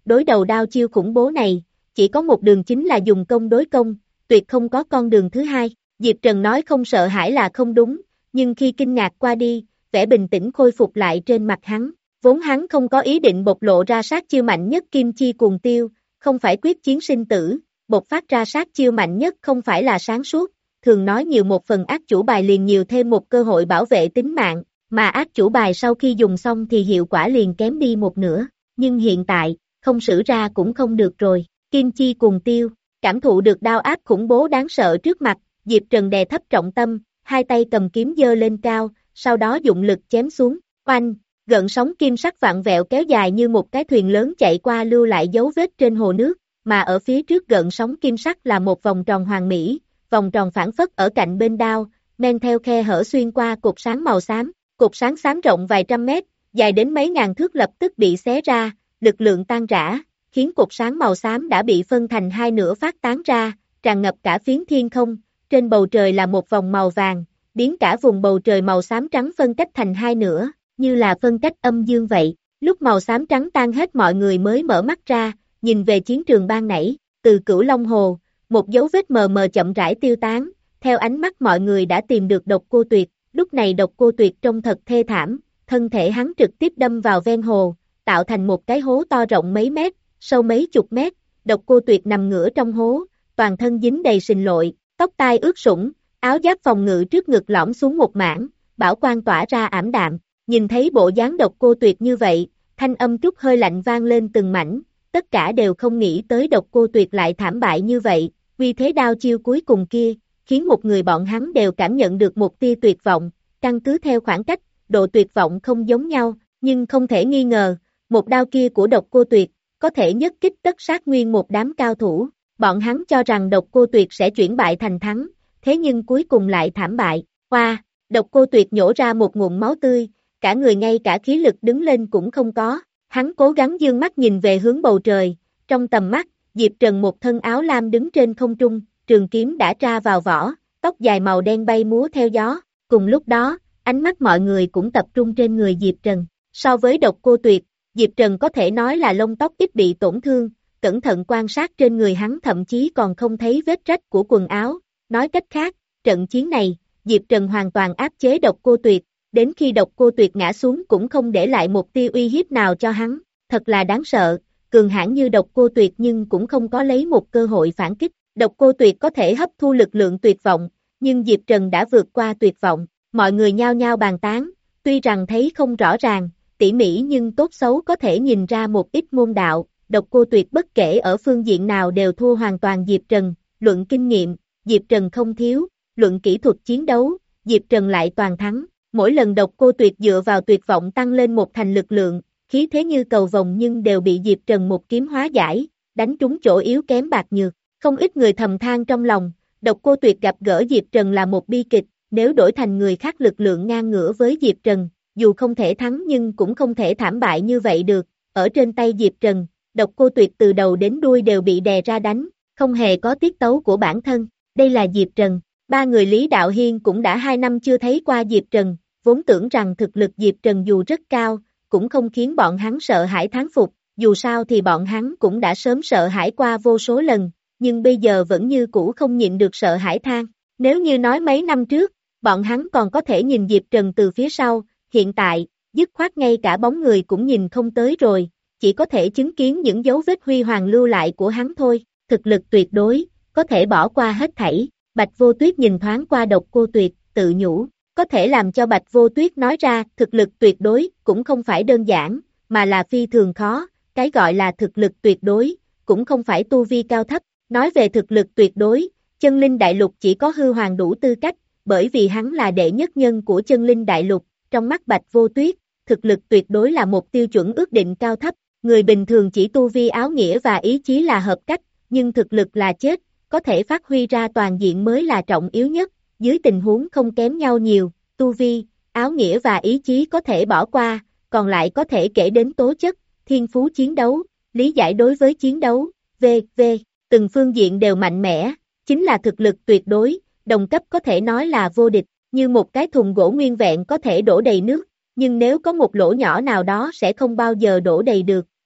đối đầu đao chiêu khủng bố này, chỉ có một đường chính là dùng công đối công, tuyệt không có con đường thứ hai. Diệp Trần nói không sợ hãi là không đúng, nhưng khi kinh ngạc qua đi, vẻ bình tĩnh khôi phục lại trên mặt hắn. Vốn hắn không có ý định bộc lộ ra sát chiêu mạnh nhất kim chi cuồng tiêu, không phải quyết chiến sinh tử, bộc phát ra sát chiêu mạnh nhất không phải là sáng suốt, thường nói nhiều một phần ác chủ bài liền nhiều thêm một cơ hội bảo vệ tính mạng, mà ác chủ bài sau khi dùng xong thì hiệu quả liền kém đi một nửa, nhưng hiện tại, không sử ra cũng không được rồi, kim chi cuồng tiêu, cảm thụ được đao áp khủng bố đáng sợ trước mặt, Diệp Trần đè thấp trọng tâm, hai tay cầm kiếm giơ lên cao, sau đó dụng lực chém xuống, oanh, gợn sóng kim sắc vạn vẹo kéo dài như một cái thuyền lớn chạy qua lưu lại dấu vết trên hồ nước, mà ở phía trước gợn sóng kim sắc là một vòng tròn hoàn mỹ, vòng tròn phản phất ở cạnh bên đao, men theo khe hở xuyên qua cột sáng màu xám, cột sáng xám rộng vài trăm mét, dài đến mấy ngàn thước lập tức bị xé ra, lực lượng tan rã, khiến cột sáng màu xám đã bị phân thành hai nửa phát tán ra, tràn ngập cả phiến thiên không, trên bầu trời là một vòng màu vàng, biến cả vùng bầu trời màu xám trắng phân cách thành hai nửa, như là phân cách âm dương vậy. Lúc màu xám trắng tan hết mọi người mới mở mắt ra, nhìn về chiến trường ban nãy, từ Cửu Long Hồ, một dấu vết mờ mờ chậm rãi tiêu tán, theo ánh mắt mọi người đã tìm được Độc Cô Tuyệt, lúc này Độc Cô Tuyệt trông thật thê thảm, thân thể hắn trực tiếp đâm vào ven hồ, tạo thành một cái hố to rộng mấy mét, sâu mấy chục mét, Độc Cô Tuyệt nằm ngửa trong hố, toàn thân dính đầy sình lội, tóc tai ướt sũng, áo giáp phòng ngự trước ngực lõm xuống một mảng, bảo quang tỏa ra ảm đạm, nhìn thấy bộ dáng Độc Cô Tuyệt như vậy, thanh âm trúc hơi lạnh vang lên từng mảnh, tất cả đều không nghĩ tới Độc Cô Tuyệt lại thảm bại như vậy, vì thế đao chiêu cuối cùng kia, khiến một người bọn hắn đều cảm nhận được một tia tuyệt vọng, căn cứ theo khoảng cách, độ tuyệt vọng không giống nhau, nhưng không thể nghi ngờ, một đao kia của Độc Cô Tuyệt, có thể nhất kích tất sát nguyên một đám cao thủ, bọn hắn cho rằng Độc Cô Tuyệt sẽ chuyển bại thành thắng, thế nhưng cuối cùng lại thảm bại, qua, Độc Cô Tuyệt nhổ ra một nguồn máu tươi, cả người ngay cả khí lực đứng lên cũng không có, hắn cố gắng dương mắt nhìn về hướng bầu trời, trong tầm mắt, Diệp Trần một thân áo lam đứng trên không trung, trường kiếm đã tra vào vỏ, tóc dài màu đen bay múa theo gió, cùng lúc đó, ánh mắt mọi người cũng tập trung trên người Diệp Trần, so với Độc Cô Tuyệt, Diệp Trần có thể nói là lông tóc ít bị tổn thương, cẩn thận quan sát trên người hắn thậm chí còn không thấy vết rách của quần áo, nói cách khác, trận chiến này, Diệp Trần hoàn toàn áp chế Độc Cô Tuyệt, đến khi Độc Cô Tuyệt ngã xuống cũng không để lại một tia uy hiếp nào cho hắn, thật là đáng sợ, cường hãn như Độc Cô Tuyệt nhưng cũng không có lấy một cơ hội phản kích, Độc Cô Tuyệt có thể hấp thu lực lượng tuyệt vọng, nhưng Diệp Trần đã vượt qua tuyệt vọng, mọi người nhao nhao bàn tán, tuy rằng thấy không rõ ràng, tỉ mỉ nhưng tốt xấu có thể nhìn ra một ít môn đạo, Độc Cô Tuyệt bất kể ở phương diện nào đều thua hoàn toàn Diệp Trần, luận kinh nghiệm, Diệp Trần không thiếu, luận kỹ thuật chiến đấu, Diệp Trần lại toàn thắng, mỗi lần Độc Cô Tuyệt dựa vào tuyệt vọng tăng lên một thành lực lượng, khí thế như cầu vồng nhưng đều bị Diệp Trần một kiếm hóa giải, đánh trúng chỗ yếu kém bạc nhược, không ít người thầm than trong lòng, Độc Cô Tuyệt gặp gỡ Diệp Trần là một bi kịch, nếu đổi thành người khác lực lượng ngang ngửa với Diệp Trần, dù không thể thắng nhưng cũng không thể thảm bại như vậy được, ở trên tay Diệp Trần, Độc Cô Tuyệt từ đầu đến đuôi đều bị đè ra đánh, không hề có tiết tấu của bản thân, đây là Diệp Trần, ba người Lý Đạo Hiên cũng đã hai năm chưa thấy qua Diệp Trần, vốn tưởng rằng thực lực Diệp Trần dù rất cao, cũng không khiến bọn hắn sợ hãi thán phục, dù sao thì bọn hắn cũng đã sớm sợ hãi qua vô số lần, nhưng bây giờ vẫn như cũ không nhịn được sợ hãi than, nếu như nói mấy năm trước, bọn hắn còn có thể nhìn Diệp Trần từ phía sau, hiện tại, dứt khoát ngay cả bóng người cũng nhìn không tới rồi, chỉ có thể chứng kiến những dấu vết huy hoàng lưu lại của hắn thôi, thực lực tuyệt đối, có thể bỏ qua hết thảy, Bạch Vô Tuyết nhìn thoáng qua Độc Cô Tuyệt, tự nhủ, có thể làm cho Bạch Vô Tuyết nói ra thực lực tuyệt đối cũng không phải đơn giản, mà là phi thường khó, cái gọi là thực lực tuyệt đối, cũng không phải tu vi cao thấp, nói về thực lực tuyệt đối, Chân Linh Đại Lục chỉ có Hư Hoàng đủ tư cách, bởi vì hắn là đệ nhất nhân của Chân Linh Đại Lục, trong mắt Bạch Vô Tuyết, thực lực tuyệt đối là một tiêu chuẩn ước định cao thấp, người bình thường chỉ tu vi áo nghĩa và ý chí là hợp cách, nhưng thực lực là chết, có thể phát huy ra toàn diện mới là trọng yếu nhất, dưới tình huống không kém nhau nhiều, tu vi, áo nghĩa và ý chí có thể bỏ qua, còn lại có thể kể đến tố chất, thiên phú chiến đấu, lý giải đối với chiến đấu, vân vân từng phương diện đều mạnh mẽ, chính là thực lực tuyệt đối, đồng cấp có thể nói là vô địch, như một cái thùng gỗ nguyên vẹn có thể đổ đầy nước, nhưng nếu có một lỗ nhỏ nào đó sẽ không bao giờ đổ đầy được,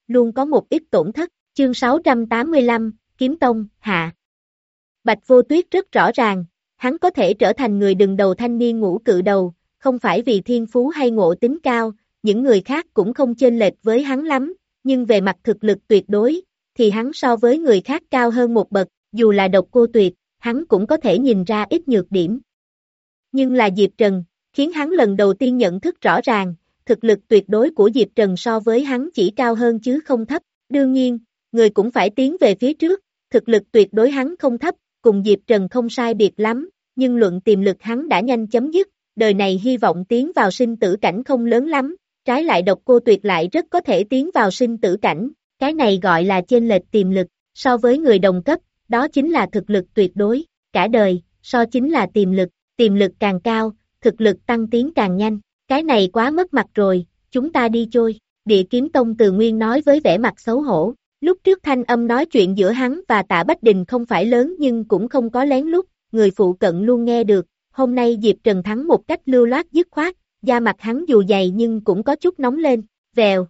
luôn có một ít tổn thất. Chương sáu trăm tám mươi lăm, Kiếm Tông, hạ. Bạch Vô Tuyết rất rõ ràng, hắn có thể trở thành người đứng đầu thanh niên ngũ cự đầu, không phải vì thiên phú hay ngộ tính cao, những người khác cũng không chênh lệch với hắn lắm, nhưng về mặt thực lực tuyệt đối, thì hắn so với người khác cao hơn một bậc, dù là Độc Cô Tuyệt, hắn cũng có thể nhìn ra ít nhược điểm. Nhưng là Diệp Trần, khiến hắn lần đầu tiên nhận thức rõ ràng, thực lực tuyệt đối của Diệp Trần so với hắn chỉ cao hơn chứ không thấp, đương nhiên, người cũng phải tiến về phía trước, thực lực tuyệt đối hắn không thấp, cùng Diệp Trần không sai biệt lắm, nhưng luận tiềm lực hắn đã nhanh chấm dứt, đời này hy vọng tiến vào sinh tử cảnh không lớn lắm, trái lại Độc Cô Tuyệt lại rất có thể tiến vào sinh tử cảnh, cái này gọi là chênh lệch tiềm lực, so với người đồng cấp, đó chính là thực lực tuyệt đối, cả đời, so chính là tiềm lực, tiềm lực càng cao, thực lực tăng tiến càng nhanh, cái này quá mất mặt rồi, chúng ta đi trôi, Địa Kiếm Tông Từ Nguyên nói với vẻ mặt xấu hổ, lúc trước thanh âm nói chuyện giữa hắn và Tạ Bách Đình không phải lớn nhưng cũng không có lén lút, người phụ cận luôn nghe được, hôm nay Diệp Trần thắng một cách lưu loát dứt khoát, da mặt hắn dù dày nhưng cũng có chút nóng lên, vèo,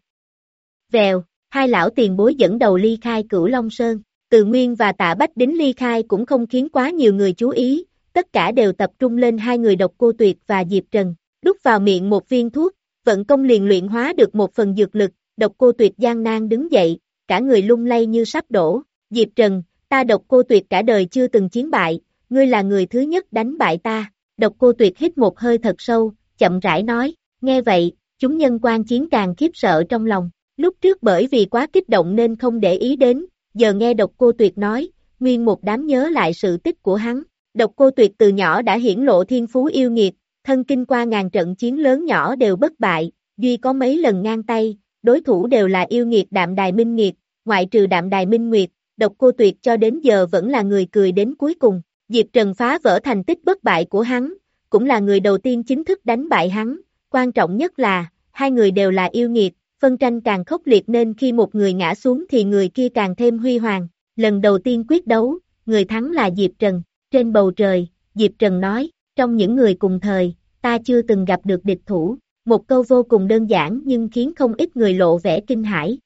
vèo, hai lão tiền bối dẫn đầu ly khai Cửu Long Sơn, Từ Nguyên và Tạ Bách Đính ly khai cũng không khiến quá nhiều người chú ý, tất cả đều tập trung lên hai người Độc Cô Tuyệt và Diệp Trần, đút vào miệng một viên thuốc, vận công liền luyện hóa được một phần dược lực, Độc Cô Tuyệt gian nan đứng dậy, cả người lung lay như sắp đổ, Diệp Trần, ta Độc Cô Tuyệt cả đời chưa từng chiến bại, ngươi là người thứ nhất đánh bại ta, Độc Cô Tuyệt hít một hơi thật sâu, chậm rãi nói, nghe vậy, chúng nhân quan chiến càng khiếp sợ trong lòng, lúc trước bởi vì quá kích động nên không để ý đến, giờ nghe Độc Cô Tuyệt nói, nguyên một đám nhớ lại sự tích của hắn, Độc Cô Tuyệt từ nhỏ đã hiển lộ thiên phú yêu nghiệt, thân kinh qua ngàn trận chiến lớn nhỏ đều bất bại, duy có mấy lần ngang tay, đối thủ đều là yêu nghiệt Đạm Đài Minh Nguyệt, ngoại trừ Đạm Đài Minh Nguyệt, Độc Cô Tuyệt cho đến giờ vẫn là người cười đến cuối cùng, Diệp Trần phá vỡ thành tích bất bại của hắn, cũng là người đầu tiên chính thức đánh bại hắn, quan trọng nhất là, hai người đều là yêu nghiệt, phân tranh càng khốc liệt nên khi một người ngã xuống thì người kia càng thêm huy hoàng, lần đầu tiên quyết đấu, người thắng là Diệp Trần, trên bầu trời, Diệp Trần nói, trong những người cùng thời, ta chưa từng gặp được địch thủ, một câu vô cùng đơn giản nhưng khiến không ít người lộ vẻ kinh hãi.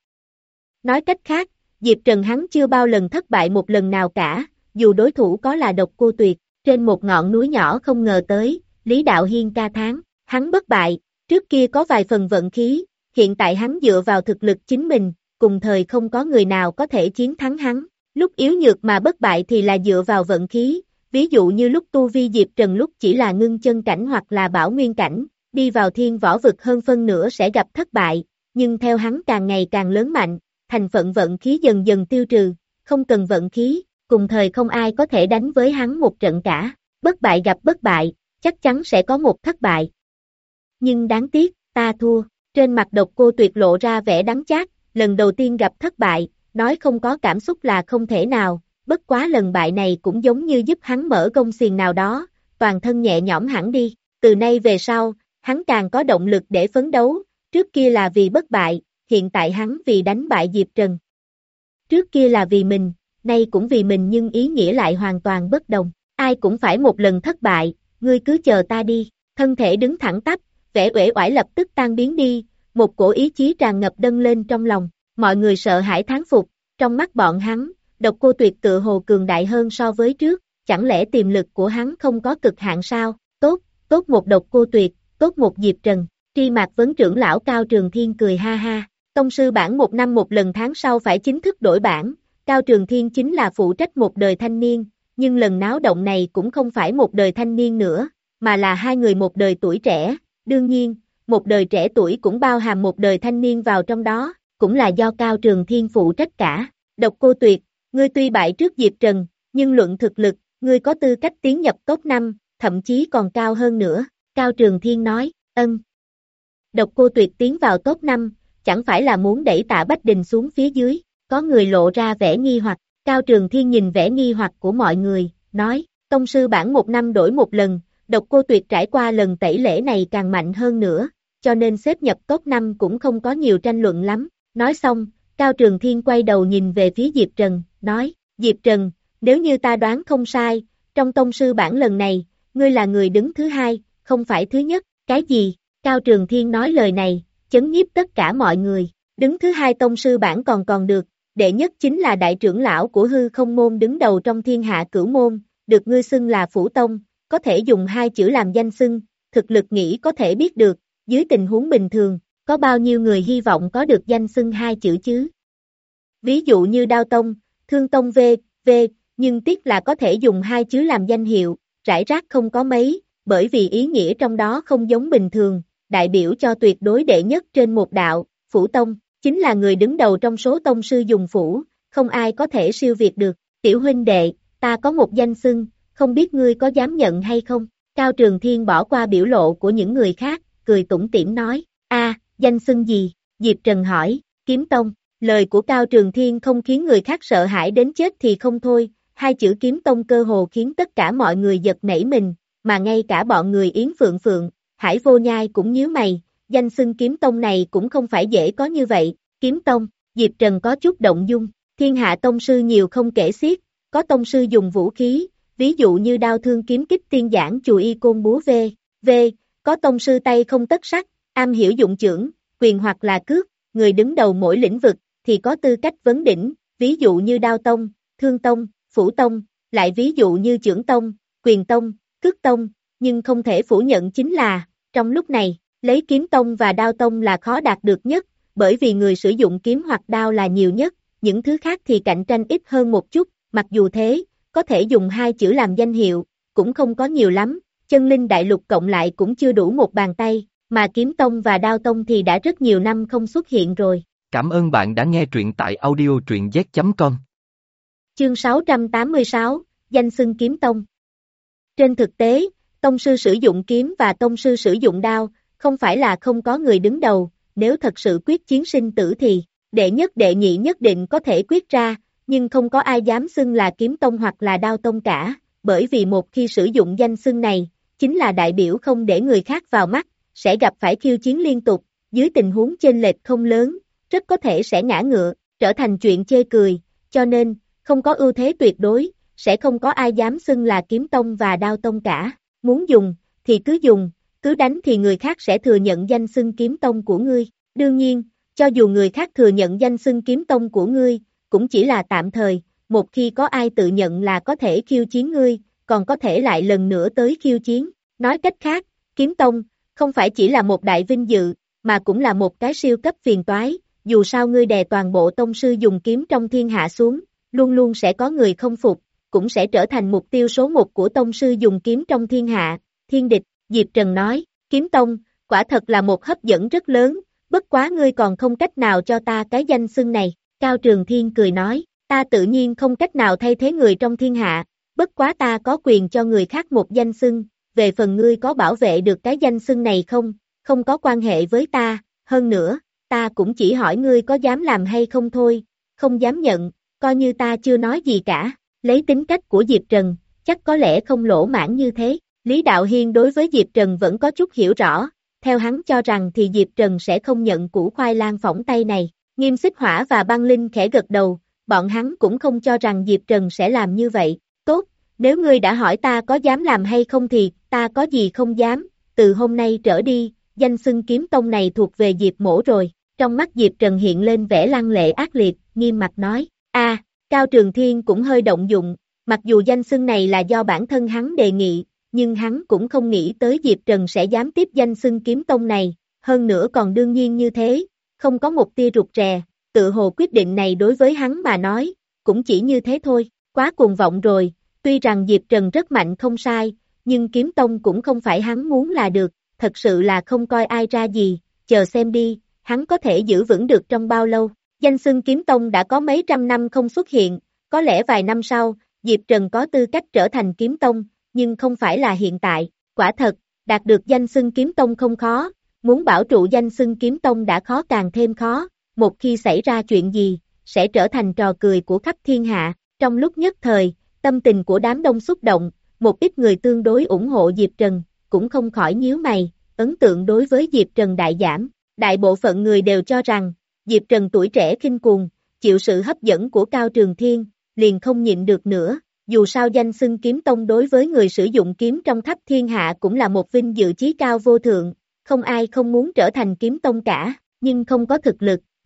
Nói cách khác, Diệp Trần hắn chưa bao lần thất bại một lần nào cả, dù đối thủ có là Độc Cô Tuyệt, trên một ngọn núi nhỏ không ngờ tới, Lý Đạo Hiên ca thán, hắn bất bại, trước kia có vài phần vận khí, hiện tại hắn dựa vào thực lực chính mình, cùng thời không có người nào có thể chiến thắng hắn, lúc yếu nhược mà bất bại thì là dựa vào vận khí, ví dụ như lúc tu vi Diệp Trần lúc chỉ là ngưng chân cảnh hoặc là bảo nguyên cảnh, đi vào thiên võ vực hơn phân nửa sẽ gặp thất bại, nhưng theo hắn càng ngày càng lớn mạnh, thành phận vận khí dần dần tiêu trừ, không cần vận khí, cùng thời không ai có thể đánh với hắn một trận cả, bất bại gặp bất bại, chắc chắn sẽ có một thất bại. Nhưng đáng tiếc, ta thua, trên mặt Độc Cô Tuyệt lộ ra vẻ đắng chát, lần đầu tiên gặp thất bại, nói không có cảm xúc là không thể nào, bất quá lần bại này cũng giống như giúp hắn mở gông xiềng nào đó, toàn thân nhẹ nhõm hẳn đi, từ nay về sau, hắn càng có động lực để phấn đấu, trước kia là vì bất bại, hiện tại hắn vì đánh bại Diệp Trần. Trước kia là vì mình, nay cũng vì mình nhưng ý nghĩa lại hoàn toàn bất đồng, ai cũng phải một lần thất bại, ngươi cứ chờ ta đi, thân thể đứng thẳng tắp, vẻ uể oải lập tức tan biến đi, một cổ ý chí tràn ngập dâng lên trong lòng, mọi người sợ hãi thán phục, trong mắt bọn hắn, Độc Cô Tuyệt tự hồ cường đại hơn so với trước, chẳng lẽ tiềm lực của hắn không có cực hạn sao, tốt, tốt một Độc Cô Tuyệt, tốt một Diệp Trần, Tri Mạc Vấn trưởng lão Cao Trường Thiên cười ha ha, tông sư bảng một năm một lần tháng sau phải chính thức đổi bảng, Cao Trường Thiên chính là phụ trách một đời thanh niên, nhưng lần náo động này cũng không phải một đời thanh niên nữa, mà là hai người một đời tuổi trẻ, đương nhiên, một đời trẻ tuổi cũng bao hàm một đời thanh niên vào trong đó, cũng là do Cao Trường Thiên phụ trách cả, Độc Cô Tuyệt, ngươi tuy bại trước Diệp Trần, nhưng luận thực lực, ngươi có tư cách tiến nhập top năm, thậm chí còn cao hơn nữa, Cao Trường Thiên nói, ân. Độc Cô Tuyệt tiến vào top năm, chẳng phải là muốn đẩy Tạ Bách Đình xuống phía dưới, có người lộ ra vẻ nghi hoặc, Cao Trường Thiên nhìn vẻ nghi hoặc của mọi người, nói, tông sư bảng một năm đổi một lần, Độc Cô Tuyệt trải qua lần tẩy lễ này càng mạnh hơn nữa, cho nên xếp nhập top năm cũng không có nhiều tranh luận lắm, nói xong, Cao Trường Thiên quay đầu nhìn về phía Diệp Trần, nói, Diệp Trần, nếu như ta đoán không sai, trong tông sư bảng lần này, ngươi là người đứng thứ hai, không phải thứ nhất, cái gì? Cao Trường Thiên nói lời này, chấn nhiếp tất cả mọi người, Đứng thứ hai tông sư bảng còn còn được, đệ nhất chính là đại trưởng lão của hư không môn đứng đầu trong thiên hạ cửu môn, được ngươi xưng là phủ tông, có thể dùng hai chữ làm danh xưng, thực lực nghĩ có thể biết được, dưới tình huống bình thường, có bao nhiêu người hy vọng có được danh xưng hai chữ chứ? Ví dụ như Đao Tông, Thương Tông v, v, nhưng tiếc là có thể dùng hai chữ làm danh hiệu, rải rác không có mấy, bởi vì ý nghĩa trong đó không giống bình thường, đại biểu cho tuyệt đối đệ nhất trên một đạo, phủ tông, chính là người đứng đầu trong số tông sư dùng phủ, không ai có thể siêu việt được. Tiểu huynh đệ, ta có một danh xưng, không biết ngươi có dám nhận hay không? Cao Trường Thiên bỏ qua biểu lộ của những người khác, cười tủm tỉm nói, a, danh xưng gì? Diệp Trần hỏi, Kiếm Tông. Lời của Cao Trường Thiên không khiến người khác sợ hãi đến chết thì không thôi, hai chữ Kiếm Tông cơ hồ khiến tất cả mọi người giật nảy mình, mà ngay cả bọn người Yến Phượng Phượng, Hải Vô Nhai cũng nhíu mày, danh xưng Kiếm Tông này cũng không phải dễ có như vậy. Kiếm Tông, Diệp Trần có chút động dung, thiên hạ tông sư nhiều không kể xiết, có tông sư dùng vũ khí, ví dụ như đao thương kiếm kích tiên giảng chù y côn búa v, v, có tông sư tay không tất sắt, am hiểu dụng chưởng, quyền hoặc là cước, người đứng đầu mỗi lĩnh vực, thì có tư cách vấn đỉnh, ví dụ như Đao Tông, Thương Tông, Phủ Tông, lại ví dụ như Chưởng Tông, Quyền Tông, Cước Tông, nhưng không thể phủ nhận chính là, trong lúc này, lấy Kiếm Tông và Đao Tông là khó đạt được nhất, bởi vì người sử dụng kiếm hoặc đao là nhiều nhất, những thứ khác thì cạnh tranh ít hơn một chút, mặc dù thế, có thể dùng hai chữ làm danh hiệu, cũng không có nhiều lắm, chân linh đại lục cộng lại cũng chưa đủ một bàn tay, mà Kiếm Tông và Đao Tông thì đã rất nhiều năm không xuất hiện rồi. Cảm ơn bạn đã nghe truyện tại audio truyện z chấm com. Chương sáu trăm tám mươi sáu, danh xưng Kiếm Tông. Trên thực tế, tông sư sử dụng kiếm và tông sư sử dụng đao, không phải là không có người đứng đầu, nếu thật sự quyết chiến sinh tử thì, đệ nhất đệ nhị nhất định có thể quyết ra, nhưng không có ai dám xưng là Kiếm Tông hoặc là Đao Tông cả, bởi vì một khi sử dụng danh xưng này, chính là đại biểu không để người khác vào mắt, sẽ gặp phải khiêu chiến liên tục, dưới tình huống chênh lệch không lớn, rất có thể sẽ ngã ngựa, trở thành chuyện chê cười, cho nên, không có ưu thế tuyệt đối, sẽ không có ai dám xưng là Kiếm Tông và Đao Tông cả, muốn dùng, thì cứ dùng, cứ đánh thì người khác sẽ thừa nhận danh xưng Kiếm Tông của ngươi, đương nhiên, cho dù người khác thừa nhận danh xưng Kiếm Tông của ngươi, cũng chỉ là tạm thời, một khi có ai tự nhận là có thể khiêu chiến ngươi, còn có thể lại lần nữa tới khiêu chiến, nói cách khác, Kiếm Tông, không phải chỉ là một đại vinh dự, mà cũng là một cái siêu cấp phiền toái, dù sao ngươi đè toàn bộ tông sư dùng kiếm trong thiên hạ xuống, luôn luôn sẽ có người không phục, cũng sẽ trở thành mục tiêu số một của tông sư dùng kiếm trong thiên hạ, thiên địch, Diệp Trần nói, Kiếm Tông, quả thật là một hấp dẫn rất lớn, bất quá ngươi còn không cách nào cho ta cái danh xưng này, Cao Trường Thiên cười nói, ta tự nhiên không cách nào thay thế người trong thiên hạ, bất quá ta có quyền cho người khác một danh xưng, về phần ngươi có bảo vệ được cái danh xưng này không, không có quan hệ với ta, hơn nữa, ta cũng chỉ hỏi ngươi có dám làm hay không thôi, không dám nhận, coi như ta chưa nói gì cả, lấy tính cách của Diệp Trần, chắc có lẽ không lỗ mãn như thế, Lý Đạo Hiên đối với Diệp Trần vẫn có chút hiểu rõ, theo hắn cho rằng thì Diệp Trần sẽ không nhận củ khoai lang phỏng tay này, Nghiêm Xích Hỏa và Băng Linh khẽ gật đầu, bọn hắn cũng không cho rằng Diệp Trần sẽ làm như vậy, tốt, nếu ngươi đã hỏi ta có dám làm hay không thì, ta có gì không dám, từ hôm nay trở đi, danh xưng Kiếm Tông này thuộc về Diệp Mỗ rồi, trong mắt Diệp Trần hiện lên vẻ lăng lệ ác liệt, nghiêm mặt nói, a, Cao Trường Thiên cũng hơi động dụng, mặc dù danh xưng này là do bản thân hắn đề nghị, nhưng hắn cũng không nghĩ tới Diệp Trần sẽ dám tiếp danh xưng Kiếm Tông này, hơn nữa còn đương nhiên như thế, không có một tia rụt rè, tự hồ quyết định này đối với hắn mà nói, cũng chỉ như thế thôi, quá cuồng vọng rồi, tuy rằng Diệp Trần rất mạnh không sai, nhưng Kiếm Tông cũng không phải hắn muốn là được, thật sự là không coi ai ra gì, chờ xem đi, hắn có thể giữ vững được trong bao lâu, danh xưng Kiếm Tông đã có mấy trăm năm không xuất hiện, có lẽ vài năm sau, Diệp Trần có tư cách trở thành Kiếm Tông, nhưng không phải là hiện tại, quả thật, đạt được danh xưng Kiếm Tông không khó, muốn bảo trụ danh xưng Kiếm Tông đã khó càng thêm khó, một khi xảy ra chuyện gì, sẽ trở thành trò cười của khắp thiên hạ, trong lúc nhất thời, tâm tình của đám đông xúc động, một ít người tương đối ủng hộ Diệp Trần, cũng không khỏi nhíu mày, ấn tượng đối với Diệp Trần đại giảm, đại bộ phận người đều cho rằng, Diệp Trần tuổi trẻ khinh cuồng, chịu sự hấp dẫn của Cao Trường Thiên, liền không nhịn được nữa, dù sao danh xưng Kiếm Tông đối với người sử dụng kiếm trong khắp thiên hạ cũng là một vinh dự chí cao vô thượng, không ai không muốn trở thành Kiếm Tông cả, nhưng không có thực lực,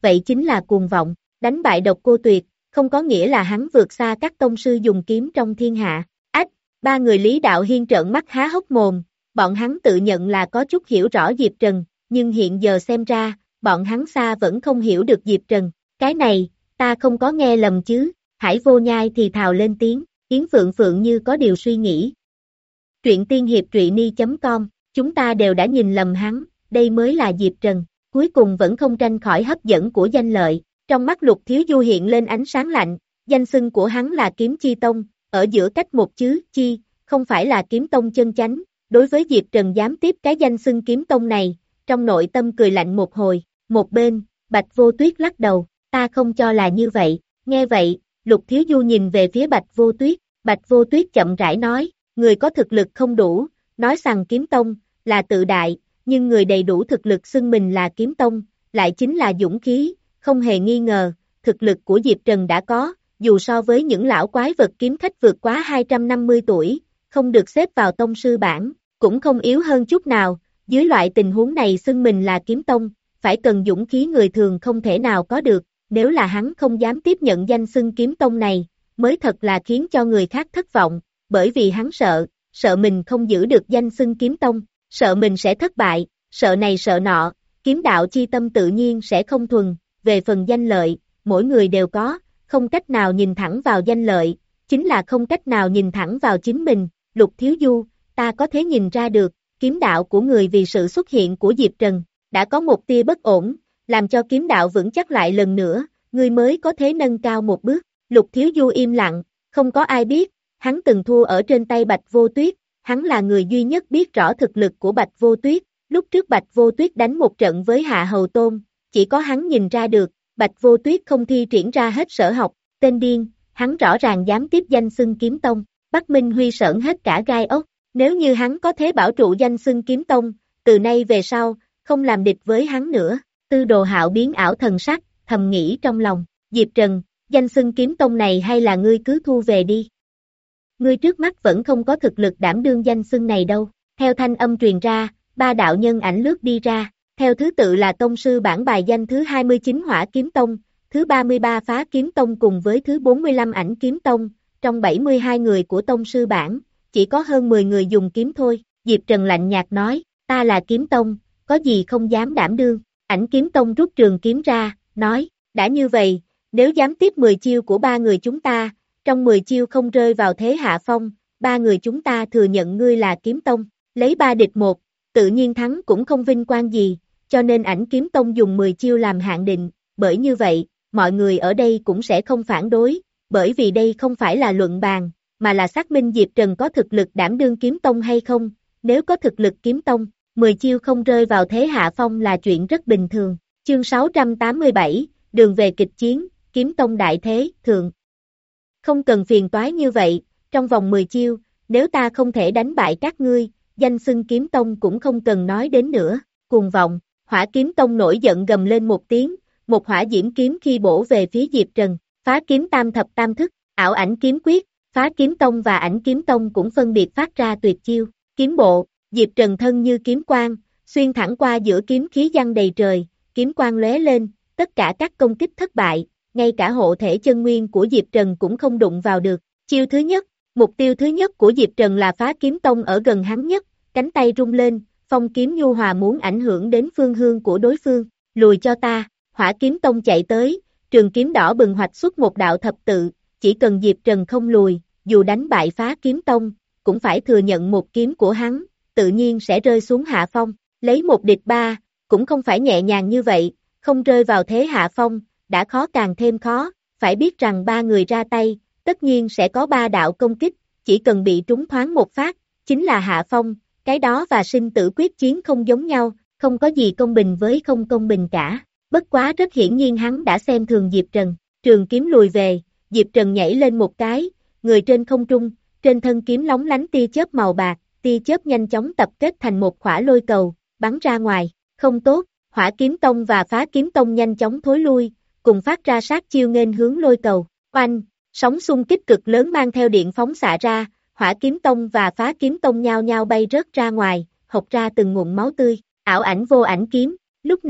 vậy chính là cuồng vọng, đánh bại Độc Cô Tuyệt, không có nghĩa là hắn vượt xa các tông sư dùng kiếm trong thiên hạ. Ách, ba người Lý Đạo Hiên trợn mắt há hốc mồm, bọn hắn tự nhận là có chút hiểu rõ Diệp Trần, nhưng hiện giờ xem ra, bọn hắn xa vẫn không hiểu được Diệp Trần. Cái này, ta không có nghe lầm chứ, Hải Vô Nhai thì thào lên tiếng, Yến Phượng Phượng như có điều suy nghĩ. Truyện tiên hiệp truyện ni chấm com, chúng ta đều đã nhìn lầm hắn, đây mới là Diệp Trần, cuối cùng vẫn không tranh khỏi hấp dẫn của danh lợi. Trong mắt Lục Thiếu Du hiện lên ánh sáng lạnh, danh xưng của hắn là Kiếm Chi Tông, ở giữa cách một chữ chi, không phải là Kiếm Tông chân chánh. Đối với Diệp Trần dám tiếp cái danh xưng Kiếm Tông này, trong nội tâm cười lạnh một hồi, một bên, Bạch Vô Tuyết lắc đầu, ta không cho là như vậy. Nghe vậy, Lục Thiếu Du nhìn về phía Bạch Vô Tuyết, Bạch Vô Tuyết chậm rãi nói, người có thực lực không đủ, nói rằng Kiếm Tông là tự đại, nhưng người đầy đủ thực lực xưng mình là Kiếm Tông, lại chính là dũng khí, không hề nghi ngờ, thực lực của Diệp Trần đã có, dù so với những lão quái vật kiếm khách vượt quá hai trăm năm mươi tuổi, không được xếp vào tông sư bảng, cũng không yếu hơn chút nào, dưới loại tình huống này xưng mình là Kiếm Tông, phải cần dũng khí người thường không thể nào có được, nếu là hắn không dám tiếp nhận danh xưng Kiếm Tông này, mới thật là khiến cho người khác thất vọng, bởi vì hắn sợ, sợ mình không giữ được danh xưng Kiếm Tông, sợ mình sẽ thất bại, sợ này sợ nọ, kiếm đạo chi tâm tự nhiên sẽ không thuần, về phần danh lợi, mỗi người đều có, không cách nào nhìn thẳng vào danh lợi, chính là không cách nào nhìn thẳng vào chính mình, Lục Thiếu Du, ta có thể nhìn ra được, kiếm đạo của người vì sự xuất hiện của Diệp Trần, đã có một tia bất ổn, làm cho kiếm đạo vững chắc lại lần nữa, người mới có thể nâng cao một bước, Lục Thiếu Du im lặng, không có ai biết, hắn từng thua ở trên tay Bạch Vô Tuyết, hắn là người duy nhất biết rõ thực lực của Bạch Vô Tuyết, lúc trước Bạch Vô Tuyết đánh một trận với Hạ Hầu Tôn, chỉ có hắn nhìn ra được, Bạch Vô Tuyết không thi triển ra hết sở học, tên điên, hắn rõ ràng dám tiếp danh xưng Kiếm Tông, Bắc Minh Huy sởn hết cả gai ốc, nếu như hắn có thể bảo trụ danh xưng Kiếm Tông, từ nay về sau, không làm địch với hắn nữa, Tư Đồ Hạo biến ảo thần sắc, thầm nghĩ trong lòng, Diệp Trần, danh xưng Kiếm Tông này hay là ngươi cứ thu về đi. Ngươi trước mắt vẫn không có thực lực đảm đương danh xưng này đâu, theo thanh âm truyền ra, ba đạo nhân ảnh lướt đi ra, theo thứ tự là tông sư bảng bài danh thứ hai mươi chín Hỏa Kiếm Tông, thứ ba mươi ba Phá Kiếm Tông cùng với thứ bốn mươi lăm Ảnh Kiếm Tông, trong bảy mươi hai người của tông sư bảng, chỉ có hơn mười người dùng kiếm thôi, Diệp Trần lạnh nhạt nói, ta là Kiếm Tông, có gì không dám đảm đương, Ảnh Kiếm Tông rút trường kiếm ra, nói, đã như vậy, nếu dám tiếp mười chiêu của ba người chúng ta, trong mười chiêu không rơi vào thế hạ phong, ba người chúng ta thừa nhận ngươi là Kiếm Tông, lấy ba địch một, tự nhiên thắng cũng không vinh quang gì, cho nên Ảnh Kiếm Tông dùng mười chiêu làm hạn định, bởi như vậy, mọi người ở đây cũng sẽ không phản đối, bởi vì đây không phải là luận bàn, mà là xác minh Diệp Trần có thực lực đảm đương Kiếm Tông hay không, nếu có thực lực Kiếm Tông, mười chiêu không rơi vào thế hạ phong là chuyện rất bình thường. Chương sáu trăm tám mươi bảy, đường về kịch chiến, Kiếm Tông đại thế, thường. Không cần phiền toái như vậy, trong vòng mười chiêu, nếu ta không thể đánh bại các ngươi, danh xưng Kiếm Tông cũng không cần nói đến nữa, cuồng vọng, Hỏa Kiếm Tông nổi giận gầm lên một tiếng, một hỏa diễm kiếm khi bổ về phía Diệp Trần, phá kiếm tam thập tam thức, ảo ảnh kiếm quyết, Phá Kiếm Tông và Ảnh Kiếm Tông cũng phân biệt phát ra tuyệt chiêu, kiếm bộ, Diệp Trần thân như kiếm quang, xuyên thẳng qua giữa kiếm khí giăng đầy trời, kiếm quang lóe lên, tất cả các công kích thất bại, ngay cả hộ thể chân nguyên của Diệp Trần cũng không đụng vào được. Chiêu thứ nhất, mục tiêu thứ nhất của Diệp Trần là Phá Kiếm Tông ở gần hắn nhất, cánh tay rung lên, phong kiếm nhu hòa muốn ảnh hưởng đến phương hướng của đối phương, lùi cho ta, Hỏa Kiếm Tông chạy tới, trường kiếm đỏ bừng hoạch xuất một đạo thập tự, chỉ cần Diệp Trần không lùi, dù đánh bại Phá Kiếm Tông, cũng phải thừa nhận một kiếm của hắn, tự nhiên sẽ rơi xuống hạ phong, lấy một địch ba, cũng không phải nhẹ nhàng như vậy, không rơi vào thế hạ phong, đã khó càng thêm khó, phải biết rằng ba người ra tay, tất nhiên sẽ có ba đạo công kích, chỉ cần bị trúng thoáng một phát, chính là hạ phong, cái đó và sinh tử quyết chiến không giống nhau, không có gì công bình với không công bình cả, bất quá rất hiển nhiên hắn đã xem thường Diệp Trần, trường kiếm lùi về, Diệp Trần nhảy lên một cái, người trên không trung, trên thân kiếm lóng lánh tia chớp màu bạc, tia chớp nhanh chóng tập kết thành một khỏa lôi cầu, bắn ra ngoài, không tốt, Hỏa Kiếm Tông và Phá Kiếm Tông nhanh chóng thối lui, cùng phát ra sát chiêu nghênh hướng lôi cầu, oanh, sóng xung kích cực lớn mang theo điện phóng xạ ra, Hỏa Kiếm Tông và Phá Kiếm Tông nhao nhao bay rớt ra ngoài, hộc ra từng ngụm máu tươi, ảo ảnh vô ảnh kiếm, lúc này,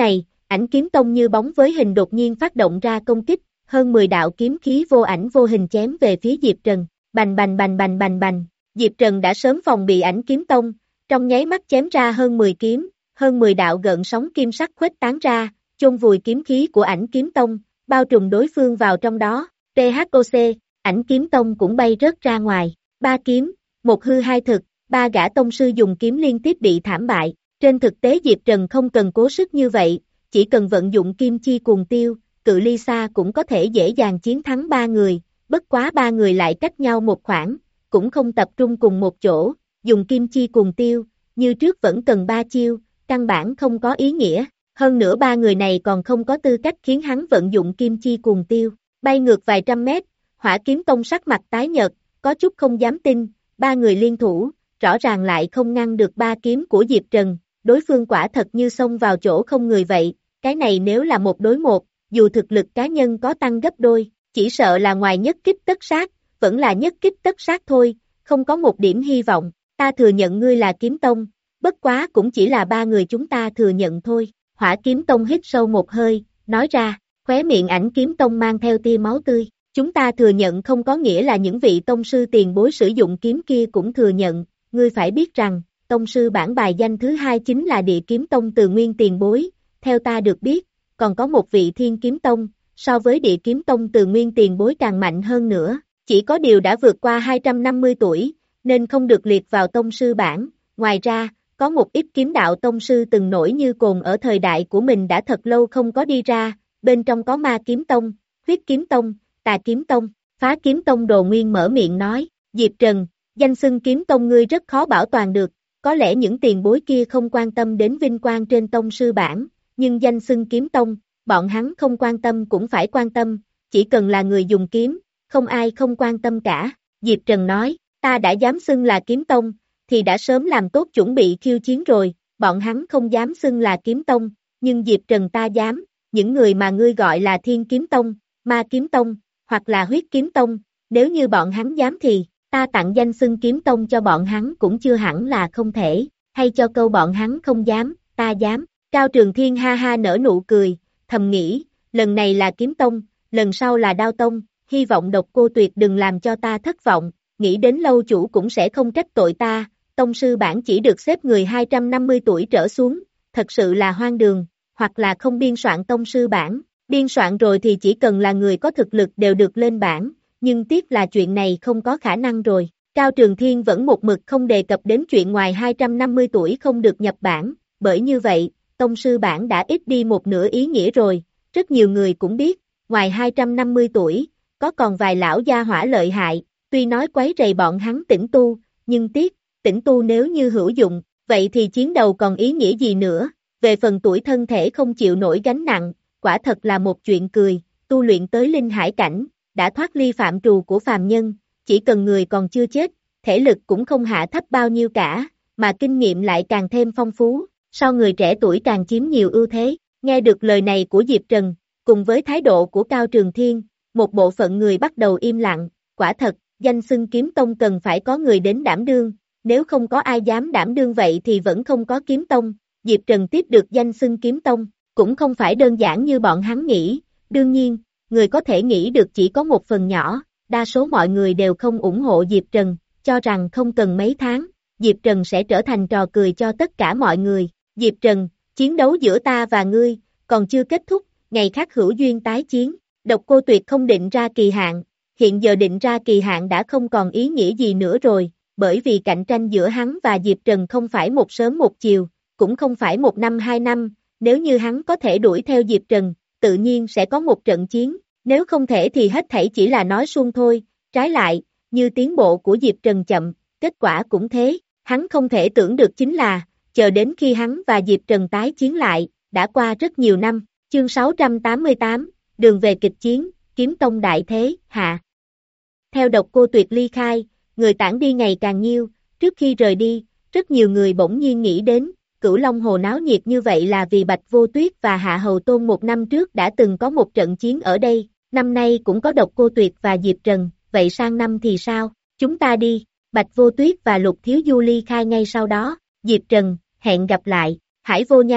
Ảnh kiếm tông như bóng với hình đột nhiên phát động ra công kích, hơn mười đạo kiếm khí vô ảnh vô hình chém về phía Diệp Trần, bành bành bành bành bành bành, Diệp Trần đã sớm phòng bị ảnh kiếm tông, trong nháy mắt chém ra hơn mười kiếm, hơn mười đạo gợn sóng kim sắc khuếch tán ra, chôn vùi kiếm khí của ảnh kiếm tông, bao trùm đối phương vào trong đó, tê hát o xê, ảnh kiếm tông cũng bay rớt ra ngoài, ba kiếm, một hư hai thực, ba gã tông sư dùng kiếm liên tiếp bị thảm bại, trên thực tế Diệp Trần không cần cố sức như vậy, chỉ cần vận dụng kim chi cuồng tiêu, cự ly xa cũng có thể dễ dàng chiến thắng ba người, bất quá ba người lại cách nhau một khoảng, cũng không tập trung cùng một chỗ, dùng kim chi cuồng tiêu, như trước vẫn cần ba chiêu, căn bản không có ý nghĩa, hơn nữa ba người này còn không có tư cách khiến hắn vận dụng kim chi cuồng tiêu, bay ngược vài trăm mét, Hỏa Kiếm Tông sắc mặt tái nhợt, có chút không dám tin, ba người liên thủ, rõ ràng lại không ngăn được ba kiếm của Diệp Trần, đối phương quả thật như xông vào chỗ không người vậy, cái này nếu là một đối một, dù thực lực cá nhân có tăng gấp đôi, chỉ sợ là ngoài nhất kích tất sát, vẫn là nhất kích tất sát thôi, không có một điểm hy vọng, ta thừa nhận ngươi là kiếm tông, bất quá cũng chỉ là ba người chúng ta thừa nhận thôi, Hỏa Kiếm Tông hít sâu một hơi, nói ra, khóe miệng ảnh kiếm tông mang theo tia máu tươi, chúng ta thừa nhận không có nghĩa là những vị tông sư tiền bối sử dụng kiếm kia cũng thừa nhận, ngươi phải biết rằng, tông sư bảng bài danh thứ hai chính là Địa Kiếm Tông Từ Nguyên tiền bối, theo ta được biết, còn có một vị Thiên Kiếm Tông, so với Địa Kiếm Tông Từ Nguyên tiền bối càng mạnh hơn nữa, chỉ có điều đã vượt qua hai trăm năm mươi tuổi, nên không được liệt vào tông sư bảng, ngoài ra, có một ít kiếm đạo tông sư từng nổi như cồn ở thời đại của mình đã thật lâu không có đi ra, bên trong có Ma Kiếm Tông, Huyết Kiếm Tông, Tà Kiếm Tông, Phá Kiếm Tông. Đồ Nguyên mở miệng nói, Diệp Trần, danh xưng kiếm tông ngươi rất khó bảo toàn được, có lẽ những tiền bối kia không quan tâm đến vinh quang trên tông sư bảng, nhưng danh xưng kiếm tông, bọn hắn không quan tâm cũng phải quan tâm, chỉ cần là người dùng kiếm, không ai không quan tâm cả, Diệp Trần nói, ta đã dám xưng là kiếm tông, thì đã sớm làm tốt chuẩn bị khiêu chiến rồi, bọn hắn không dám xưng là kiếm tông, nhưng Diệp Trần ta dám, những người mà ngươi gọi là Thiên Kiếm Tông, Ma Kiếm Tông, hoặc là Huyết Kiếm Tông, nếu như bọn hắn dám thì, ta tặng danh xưng kiếm tông cho bọn hắn cũng chưa hẳn là không thể, hay cho câu bọn hắn không dám, ta dám, Cao Trường Thiên ha ha nở nụ cười, thầm nghĩ, lần này là kiếm tông, lần sau là đao tông, hy vọng Độc Cô Tuyệt đừng làm cho ta thất vọng, nghĩ đến lâu chủ cũng sẽ không trách tội ta, tông sư bảng chỉ được xếp người hai trăm năm mươi tuổi trở xuống, thật sự là hoang đường, hoặc là không biên soạn tông sư bảng, biên soạn rồi thì chỉ cần là người có thực lực đều được lên bảng, nhưng tiếc là chuyện này không có khả năng rồi. Cao Trường Thiên vẫn một mực không đề cập đến chuyện ngoài hai trăm năm mươi tuổi không được nhập bảng, bởi như vậy, tông sư bảng đã ít đi một nửa ý nghĩa rồi, rất nhiều người cũng biết, ngoài hai trăm năm mươi tuổi, có còn vài lão gia hỏa lợi hại, tuy nói quấy rầy bọn hắn tĩnh tu, nhưng tiếc, tĩnh tu nếu như hữu dụng, vậy thì chiến đầu còn ý nghĩa gì nữa, về phần tuổi thân thể không chịu nổi gánh nặng, quả thật là một chuyện cười, tu luyện tới linh hải cảnh, đã thoát ly phạm trù của phàm nhân, chỉ cần người còn chưa chết, thể lực cũng không hạ thấp bao nhiêu cả, mà kinh nghiệm lại càng thêm phong phú, so người trẻ tuổi càng chiếm nhiều ưu thế. Nghe được lời này của Diệp Trần, cùng với thái độ của Cao Trường Thiên, một bộ phận người bắt đầu im lặng, quả thật, danh xưng kiếm tông cần phải có người đến đảm đương, nếu không có ai dám đảm đương vậy thì vẫn không có kiếm tông. Diệp Trần tiếp được danh xưng kiếm tông, cũng không phải đơn giản như bọn hắn nghĩ, đương nhiên, người có thể nghĩ được chỉ có một phần nhỏ, đa số mọi người đều không ủng hộ Diệp Trần, cho rằng không cần mấy tháng, Diệp Trần sẽ trở thành trò cười cho tất cả mọi người. Diệp Trần, chiến đấu giữa ta và ngươi, còn chưa kết thúc, ngày khác hữu duyên tái chiến, Độc Cô Tuyệt không định ra kỳ hạn, hiện giờ định ra kỳ hạn đã không còn ý nghĩa gì nữa rồi, bởi vì cạnh tranh giữa hắn và Diệp Trần không phải một sớm một chiều, cũng không phải một năm hai năm, nếu như hắn có thể đuổi theo Diệp Trần, tự nhiên sẽ có một trận chiến, nếu không thể thì hết thảy chỉ là nói suông thôi, trái lại, như tiến bộ của Diệp Trần chậm, kết quả cũng thế, hắn không thể tưởng được chính là, chờ đến khi hắn và Diệp Trần tái chiến lại, đã qua rất nhiều năm, chương sáu trăm tám mươi tám, đường về kịch chiến, kiếm tông đại thế, hạ. Theo Độc Cô Tuyệt ly khai, người tản đi ngày càng nhiều, trước khi rời đi, rất nhiều người bỗng nhiên nghĩ đến, Cửu Long Hồ náo nhiệt như vậy là vì Bạch Vô Tuyết và Hạ Hầu Tôn một năm trước đã từng có một trận chiến ở đây, năm nay cũng có Độc Cô Tuyệt và Diệp Trần, vậy sang năm thì sao, chúng ta đi, Bạch Vô Tuyết và Lục Thiếu Du ly khai ngay sau đó, Diệp Trần, hẹn gặp lại, Hải Vô Nhai,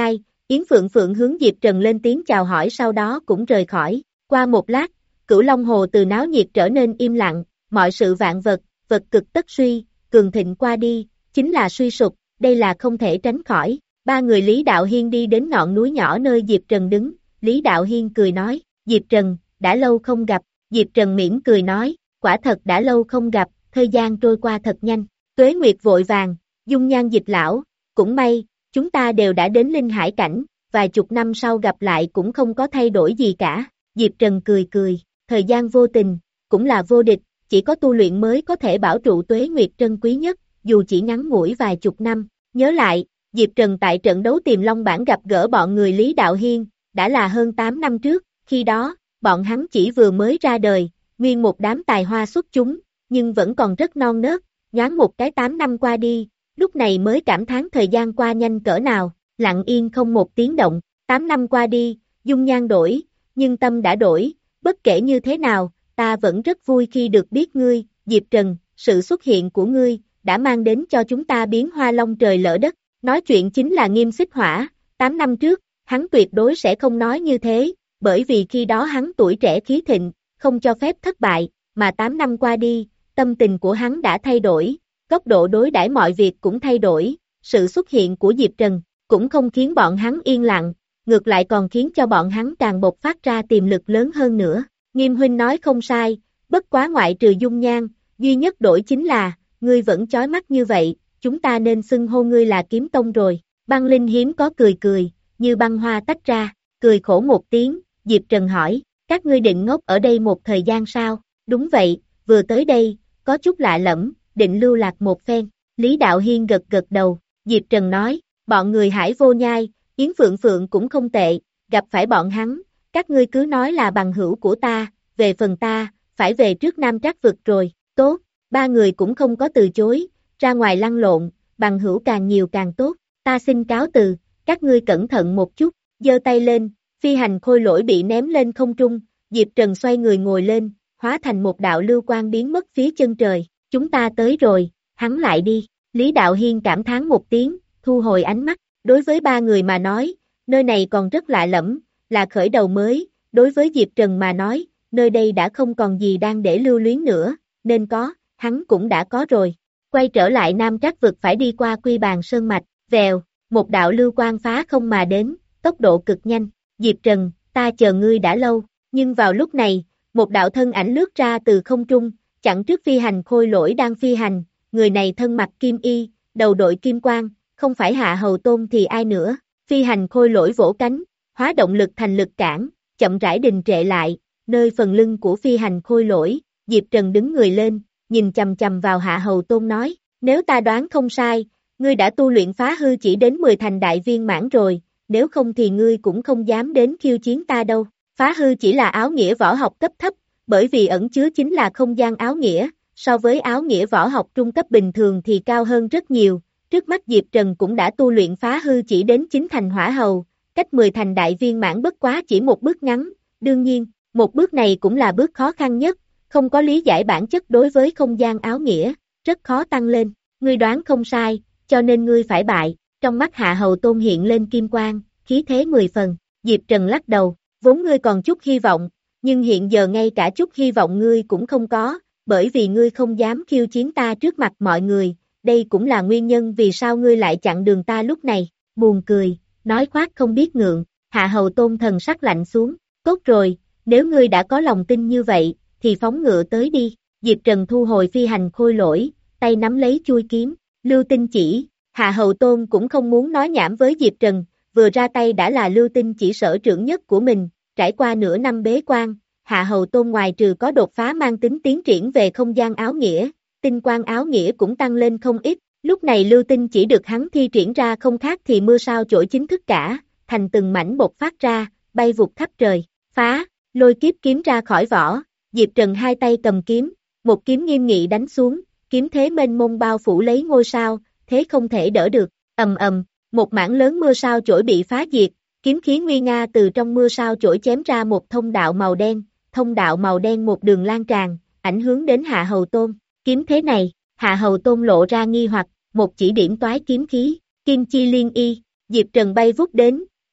Yến Phượng Phượng hướng Diệp Trần lên tiếng chào hỏi sau đó cũng rời khỏi. Qua một lát, Cửu Long Hồ từ náo nhiệt trở nên im lặng, mọi sự vạn vật, vật cực tất suy, cường thịnh qua đi, chính là suy sụp, đây là không thể tránh khỏi. Ba người Lý Đạo Hiên đi đến ngọn núi nhỏ nơi Diệp Trần đứng, Lý Đạo Hiên cười nói, Diệp Trần, đã lâu không gặp, Diệp Trần mỉm cười nói, quả thật đã lâu không gặp, thời gian trôi qua thật nhanh, tuế nguyệt vội vàng, dung nhan dịch lão, cũng may, chúng ta đều đã đến linh hải cảnh, vài chục năm sau gặp lại cũng không có thay đổi gì cả, Diệp Trần cười cười, thời gian vô tình, cũng là vô địch, chỉ có tu luyện mới có thể bảo trụ tuế nguyệt trân quý nhất, dù chỉ ngắn ngủi vài chục năm, nhớ lại, Diệp Trần tại trận đấu Tiềm Long Bảng gặp gỡ bọn người Lý Đạo Hiên, đã là hơn tám năm trước, khi đó, bọn hắn chỉ vừa mới ra đời, nguyên một đám tài hoa xuất chúng, nhưng vẫn còn rất non nớt, nhoáng một cái tám năm qua đi, lúc này mới cảm thán thời gian qua nhanh cỡ nào, lặng yên không một tiếng động, tám năm qua đi, dung nhan đổi, nhưng tâm đã đổi, bất kể như thế nào, ta vẫn rất vui khi được biết ngươi, Diệp Trần, sự xuất hiện của ngươi, đã mang đến cho chúng ta biến hoa long trời lỡ đất, nói chuyện chính là Nghiêm Xích Hỏa, tám năm trước, hắn tuyệt đối sẽ không nói như thế, bởi vì khi đó hắn tuổi trẻ khí thịnh, không cho phép thất bại, mà tám năm qua đi, tâm tình của hắn đã thay đổi, góc độ đối đãi mọi việc cũng thay đổi, sự xuất hiện của Diệp Trần, cũng không khiến bọn hắn yên lặng, ngược lại còn khiến cho bọn hắn càng bộc phát ra tiềm lực lớn hơn nữa. Nghiêm huynh nói không sai, bất quá ngoại trừ dung nhan, duy nhất đổi chính là, ngươi vẫn chói mắt như vậy, chúng ta nên xưng hô ngươi là Kiếm Tông rồi. Băng Linh hiếm có cười cười, như băng hoa tách ra, cười khổ một tiếng, Diệp Trần hỏi, các ngươi định ngốc ở đây một thời gian sao? Đúng vậy, vừa tới đây, có chút lạ lẫm, định lưu lạc một phen. Lý Đạo Hiên gật gật đầu, Diệp Trần nói, bọn người Hải Vô Nhai, Yến Phượng Phượng cũng không tệ, gặp phải bọn hắn, các ngươi cứ nói là bằng hữu của ta, về phần ta, phải về trước Nam Trác vực rồi, tốt, ba người cũng không có từ chối, ra ngoài lăn lộn, bằng hữu càng nhiều càng tốt, ta xin cáo từ, các ngươi cẩn thận một chút, giơ tay lên, phi hành khôi lỗi bị ném lên không trung, Diệp Trần xoay người ngồi lên, hóa thành một đạo lưu quang biến mất phía chân trời, chúng ta tới rồi, hắn lại đi, Lý Đạo Hiên cảm thán một tiếng, thu hồi ánh mắt, đối với ba người mà nói, nơi này còn rất lạ lẫm, là khởi đầu mới, đối với Diệp Trần mà nói, nơi đây đã không còn gì đang để lưu luyến nữa, nên có, hắn cũng đã có rồi. Quay trở lại Nam Trác vực phải đi qua Quy Bàn Sơn Mạch, vèo, một đạo lưu quang phá không mà đến, tốc độ cực nhanh, Diệp Trần, ta chờ ngươi đã lâu, nhưng vào lúc này, một đạo thân ảnh lướt ra từ không trung, chặn trước phi hành khôi lỗi đang phi hành, người này thân mặc kim y, đầu đội kim quang, không phải Hạ Hầu Tôn thì ai nữa, phi hành khôi lỗi vỗ cánh, hóa động lực thành lực cản, chậm rãi đình trệ lại, nơi phần lưng của phi hành khôi lỗi, Diệp Trần đứng người lên, nhìn chầm chầm vào Hạ Hầu Tôn nói, nếu ta đoán không sai, ngươi đã tu luyện phá hư chỉ đến mười thành đại viên mãn rồi, nếu không thì ngươi cũng không dám đến khiêu chiến ta đâu, phá hư chỉ là áo nghĩa võ học cấp thấp, bởi vì ẩn chứa chính là không gian áo nghĩa, so với áo nghĩa võ học trung cấp bình thường thì cao hơn rất nhiều, trước mắt Diệp Trần cũng đã tu luyện phá hư chỉ đến chín thành hỏa hầu, cách mười thành đại viên mãn bất quá chỉ một bước ngắn, đương nhiên, một bước này cũng là bước khó khăn nhất, không có lý giải bản chất đối với không gian áo nghĩa, rất khó tăng lên, ngươi đoán không sai, cho nên ngươi phải bại, trong mắt Hạ Hầu Tôn hiện lên kim quang, khí thế mười phần, Diệp Trần lắc đầu, vốn ngươi còn chút hy vọng, nhưng hiện giờ ngay cả chút hy vọng ngươi cũng không có, bởi vì ngươi không dám khiêu chiến ta trước mặt mọi người, đây cũng là nguyên nhân vì sao ngươi lại chặn đường ta lúc này, buồn cười, nói khoác không biết ngượng, Hạ Hầu Tôn thần sắc lạnh xuống, tốt rồi, nếu ngươi đã có lòng tin như vậy, thì phóng ngựa tới đi, Diệp Trần thu hồi phi hành khôi lỗi, tay nắm lấy chui kiếm, lưu tinh chỉ, Hạ Hầu Tôn cũng không muốn nói nhảm với Diệp Trần, vừa ra tay đã là lưu tinh chỉ sở trưởng nhất của mình, trải qua nửa năm bế quan, Hạ Hầu Tôn ngoài trừ có đột phá mang tính tiến triển về không gian áo nghĩa, tinh quang áo nghĩa cũng tăng lên không ít, lúc này lưu tinh chỉ được hắn thi triển ra không khác thì mưa sao chổi chính thức cả, thành từng mảnh bột phát ra, bay vụt khắp trời, phá, lôi kiếp kiếm ra khỏi vỏ, Diệp Trần hai tay cầm kiếm, một kiếm nghiêm nghị đánh xuống, kiếm thế mênh mông bao phủ lấy ngôi sao, thế không thể đỡ được, ầm ầm, một mảng lớn mưa sao chổi bị phá diệt, kiếm khí nguy nga từ trong mưa sao chổi chém ra một thông đạo màu đen, thông đạo màu đen một đường lan tràn, ảnh hướng đến Hạ Hầu Tôn, kiếm thế này, Hạ Hầu Tôn lộ ra nghi hoặc, một chỉ điểm toái kiếm khí, kim chi liên y, Diệp Trần bay vút đến,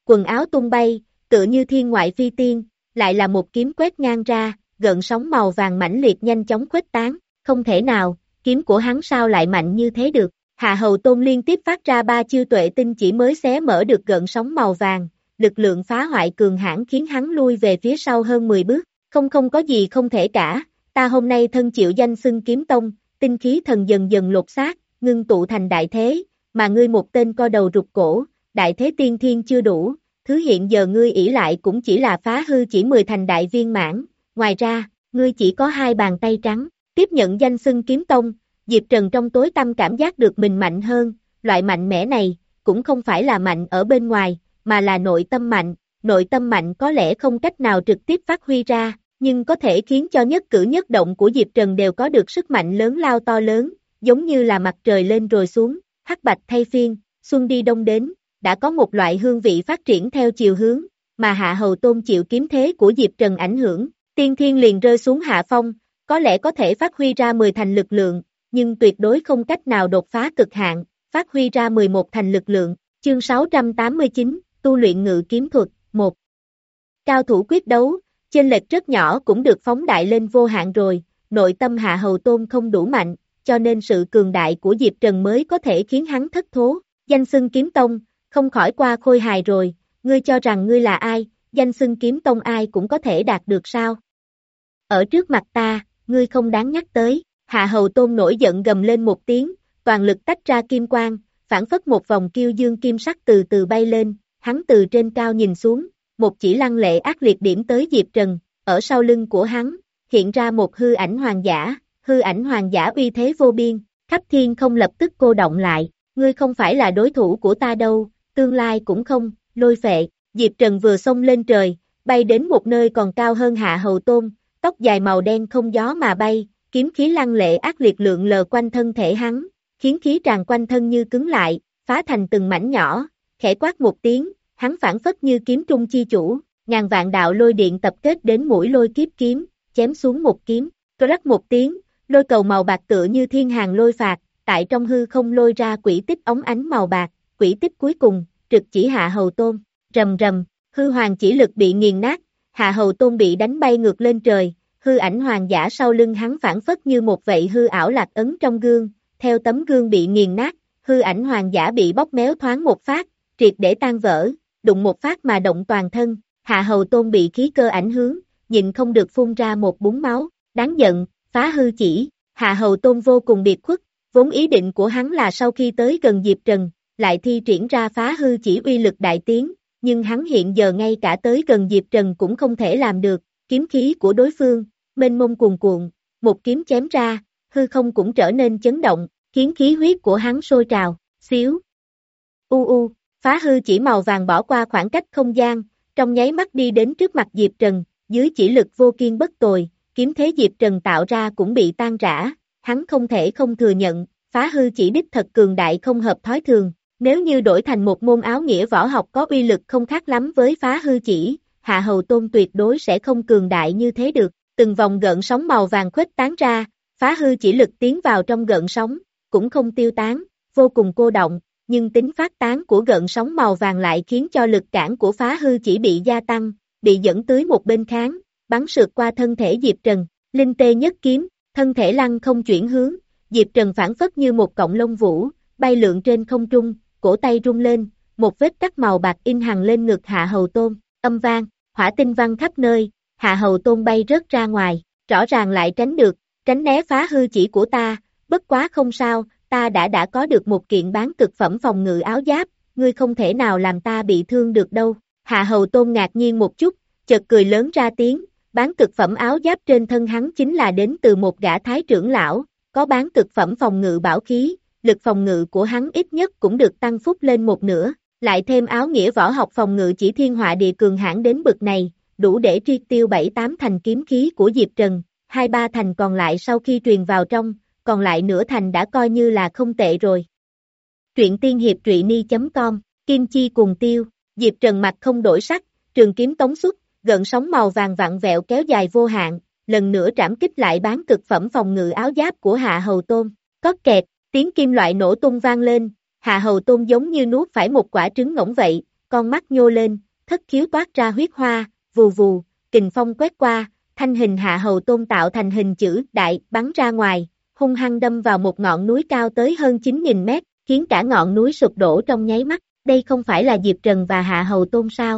quần áo tung bay, tựa như thiên ngoại phi tiên, lại là một kiếm quét ngang ra, gợn sóng màu vàng mãnh liệt nhanh chóng khuếch tán, không thể nào, kiếm của hắn sao lại mạnh như thế được. Hạ Hầu Tôn liên tiếp phát ra ba chiêu tuệ tinh chỉ mới xé mở được gợn sóng màu vàng, lực lượng phá hoại cường hãn khiến hắn lui về phía sau hơn mười bước, không không có gì không thể cả, ta hôm nay thân chịu danh xưng kiếm tông, tinh khí thần dần dần lột xác, ngưng tụ thành đại thế, mà ngươi một tên co đầu rụt cổ, đại thế tiên thiên chưa đủ, thứ hiện giờ ngươi ỷ lại cũng chỉ là phá hư chỉ mười thành đại viên mãn, ngoài ra, ngươi chỉ có hai bàn tay trắng, tiếp nhận danh xưng kiếm tông, Diệp Trần trong tối tâm cảm giác được mình mạnh hơn, loại mạnh mẽ này, cũng không phải là mạnh ở bên ngoài, mà là nội tâm mạnh, nội tâm mạnh có lẽ không cách nào trực tiếp phát huy ra, nhưng có thể khiến cho nhất cử nhất động của Diệp Trần đều có được sức mạnh lớn lao to lớn, giống như là mặt trời lên rồi xuống, hắc bạch thay phiên, xuân đi đông đến, đã có một loại hương vị phát triển theo chiều hướng, mà Hạ Hầu Tôn chịu kiếm thế của Diệp Trần ảnh hưởng, tiên thiên liền rơi xuống hạ phong, có lẽ có thể phát huy ra mười thành lực lượng, nhưng tuyệt đối không cách nào đột phá cực hạn, phát huy ra mười một thành lực lượng, chương sáu trăm tám mươi chín, tu luyện ngự kiếm thuật, một. Cao thủ quyết đấu, chênh lệch rất nhỏ cũng được phóng đại lên vô hạn rồi, nội tâm Hạ Hầu Tôn không đủ mạnh, cho nên sự cường đại của Diệp Trần mới có thể khiến hắn thất thố, danh xưng kiếm tông, không khỏi qua khôi hài rồi, ngươi cho rằng ngươi là ai, danh xưng kiếm tông ai cũng có thể đạt được sao? Ở trước mặt ta, ngươi không đáng nhắc tới, Hạ Hầu Tôn nổi giận gầm lên một tiếng, toàn lực tách ra kim quang, phản phất một vòng kiêu dương kim sắc từ từ bay lên, hắn từ trên cao nhìn xuống, một chỉ lăng lệ ác liệt điểm tới Diệp Trần, ở sau lưng của hắn, hiện ra một hư ảnh hoàng giả, hư ảnh hoàng giả uy thế vô biên, khắp thiên không lập tức cô động lại, ngươi không phải là đối thủ của ta đâu, tương lai cũng không, lôi phệ, Diệp Trần vừa xông lên trời, bay đến một nơi còn cao hơn Hạ Hầu Tôn, tóc dài màu đen không gió mà bay, kiếm khí lăng lệ ác liệt lượng lờ quanh thân thể hắn, khiến khí tràn quanh thân như cứng lại, phá thành từng mảnh nhỏ, khẽ quát một tiếng, hắn phản phất như kiếm trung chi chủ, ngàn vạn đạo lôi điện tập kết đến mũi lôi kiếp kiếm, chém xuống một kiếm, cơ rắc một tiếng, lôi cầu màu bạc tựa như thiên hàng lôi phạt, tại trong hư không lôi ra quỷ tích ống ánh màu bạc, quỷ tích cuối cùng, trực chỉ Hạ Hầu Tôn, rầm rầm, hư hoàng chỉ lực bị nghiền nát, Hạ Hầu Tôn bị đánh bay ngược lên trời, hư ảnh hoàng giả sau lưng hắn phản phất như một vậy hư ảo lạc ấn trong gương, theo tấm gương bị nghiền nát, hư ảnh hoàng giả bị bóp méo thoáng một phát, triệt để tan vỡ, đụng một phát mà động toàn thân, Hạ Hầu Tôn bị khí cơ ảnh hướng, nhịn không được phun ra một búng máu, đáng giận, phá hư chỉ, Hạ Hầu Tôn vô cùng biệt khuất, vốn ý định của hắn là sau khi tới gần Diệp Trần, lại thi triển ra phá hư chỉ uy lực đại tiến, nhưng hắn hiện giờ ngay cả tới gần Diệp Trần cũng không thể làm được, kiếm khí của đối phương, mênh mông cuồn cuộn, một kiếm chém ra, hư không cũng trở nên chấn động, khiến khí huyết của hắn sôi trào, xíu, u u, phá hư chỉ màu vàng bỏ qua khoảng cách không gian, trong nháy mắt đi đến trước mặt Diệp Trần, dưới chỉ lực vô kiên bất tồi, kiếm thế Diệp Trần tạo ra cũng bị tan rã, hắn không thể không thừa nhận, phá hư chỉ đích thật cường đại không hợp thói thường, nếu như đổi thành một môn áo nghĩa võ học có uy lực không khác lắm với phá hư chỉ, Hạ Hầu Tôn tuyệt đối sẽ không cường đại như thế được, từng vòng gợn sóng màu vàng khuếch tán ra, phá hư chỉ lực tiến vào trong gợn sóng, cũng không tiêu tán, vô cùng cô động, nhưng tính phát tán của gợn sóng màu vàng lại khiến cho lực cản của phá hư chỉ bị gia tăng, bị dẫn tới một bên kháng, bắn sượt qua thân thể Diệp Trần, linh tê nhất kiếm, thân thể lăng không chuyển hướng, Diệp Trần phản phất như một cọng lông vũ, bay lượn trên không trung, cổ tay rung lên, một vết cắt màu bạc in hằn lên ngực Hạ Hầu Tôn, âm vang, hỏa tinh văng khắp nơi, Hạ Hầu Tôn bay rớt ra ngoài, rõ ràng lại tránh được, tránh né phá hư chỉ của ta, bất quá không sao, ta đã đã có được một kiện bán cực phẩm phòng ngự áo giáp, ngươi không thể nào làm ta bị thương được đâu. Hạ Hầu Tôn ngạc nhiên một chút, chợt cười lớn ra tiếng, bán cực phẩm áo giáp trên thân hắn chính là đến từ một gã thái trưởng lão, có bán cực phẩm phòng ngự bảo khí, lực phòng ngự của hắn ít nhất cũng được tăng phúc lên một nửa, lại thêm áo nghĩa võ học phòng ngự chỉ thiên họa địa cường hãn đến bực này, đủ để triệt tiêu bảy tám thành kiếm khí của Diệp Trần, hai ba thành còn lại sau khi truyền vào trong, còn lại nửa thành đã coi như là không tệ rồi. Truyện tiên hiệp truyện ni chấm com, Kim Chi cùng tiêu, Diệp Trần mặt không đổi sắc, trường kiếm tống xuất, gợn sóng màu vàng vặn vẹo kéo dài vô hạn, lần nữa trảm kích lại bán cực phẩm phòng ngự áo giáp của Hạ Hầu Tôn, cót kẹt, tiếng kim loại nổ tung vang lên, Hạ Hầu Tôn giống như nuốt phải một quả trứng ngỗng vậy, con mắt nhô lên, thất khiếu toát ra huyết hoa, vù vù, kình phong quét qua, thanh hình Hạ Hầu Tôn tạo thành hình chữ đại bắn ra ngoài, hung hăng đâm vào một ngọn núi cao tới hơn chín nghìn mét, khiến cả ngọn núi sụp đổ trong nháy mắt. Đây không phải là Diệp Trần và Hạ Hầu Tôn sao?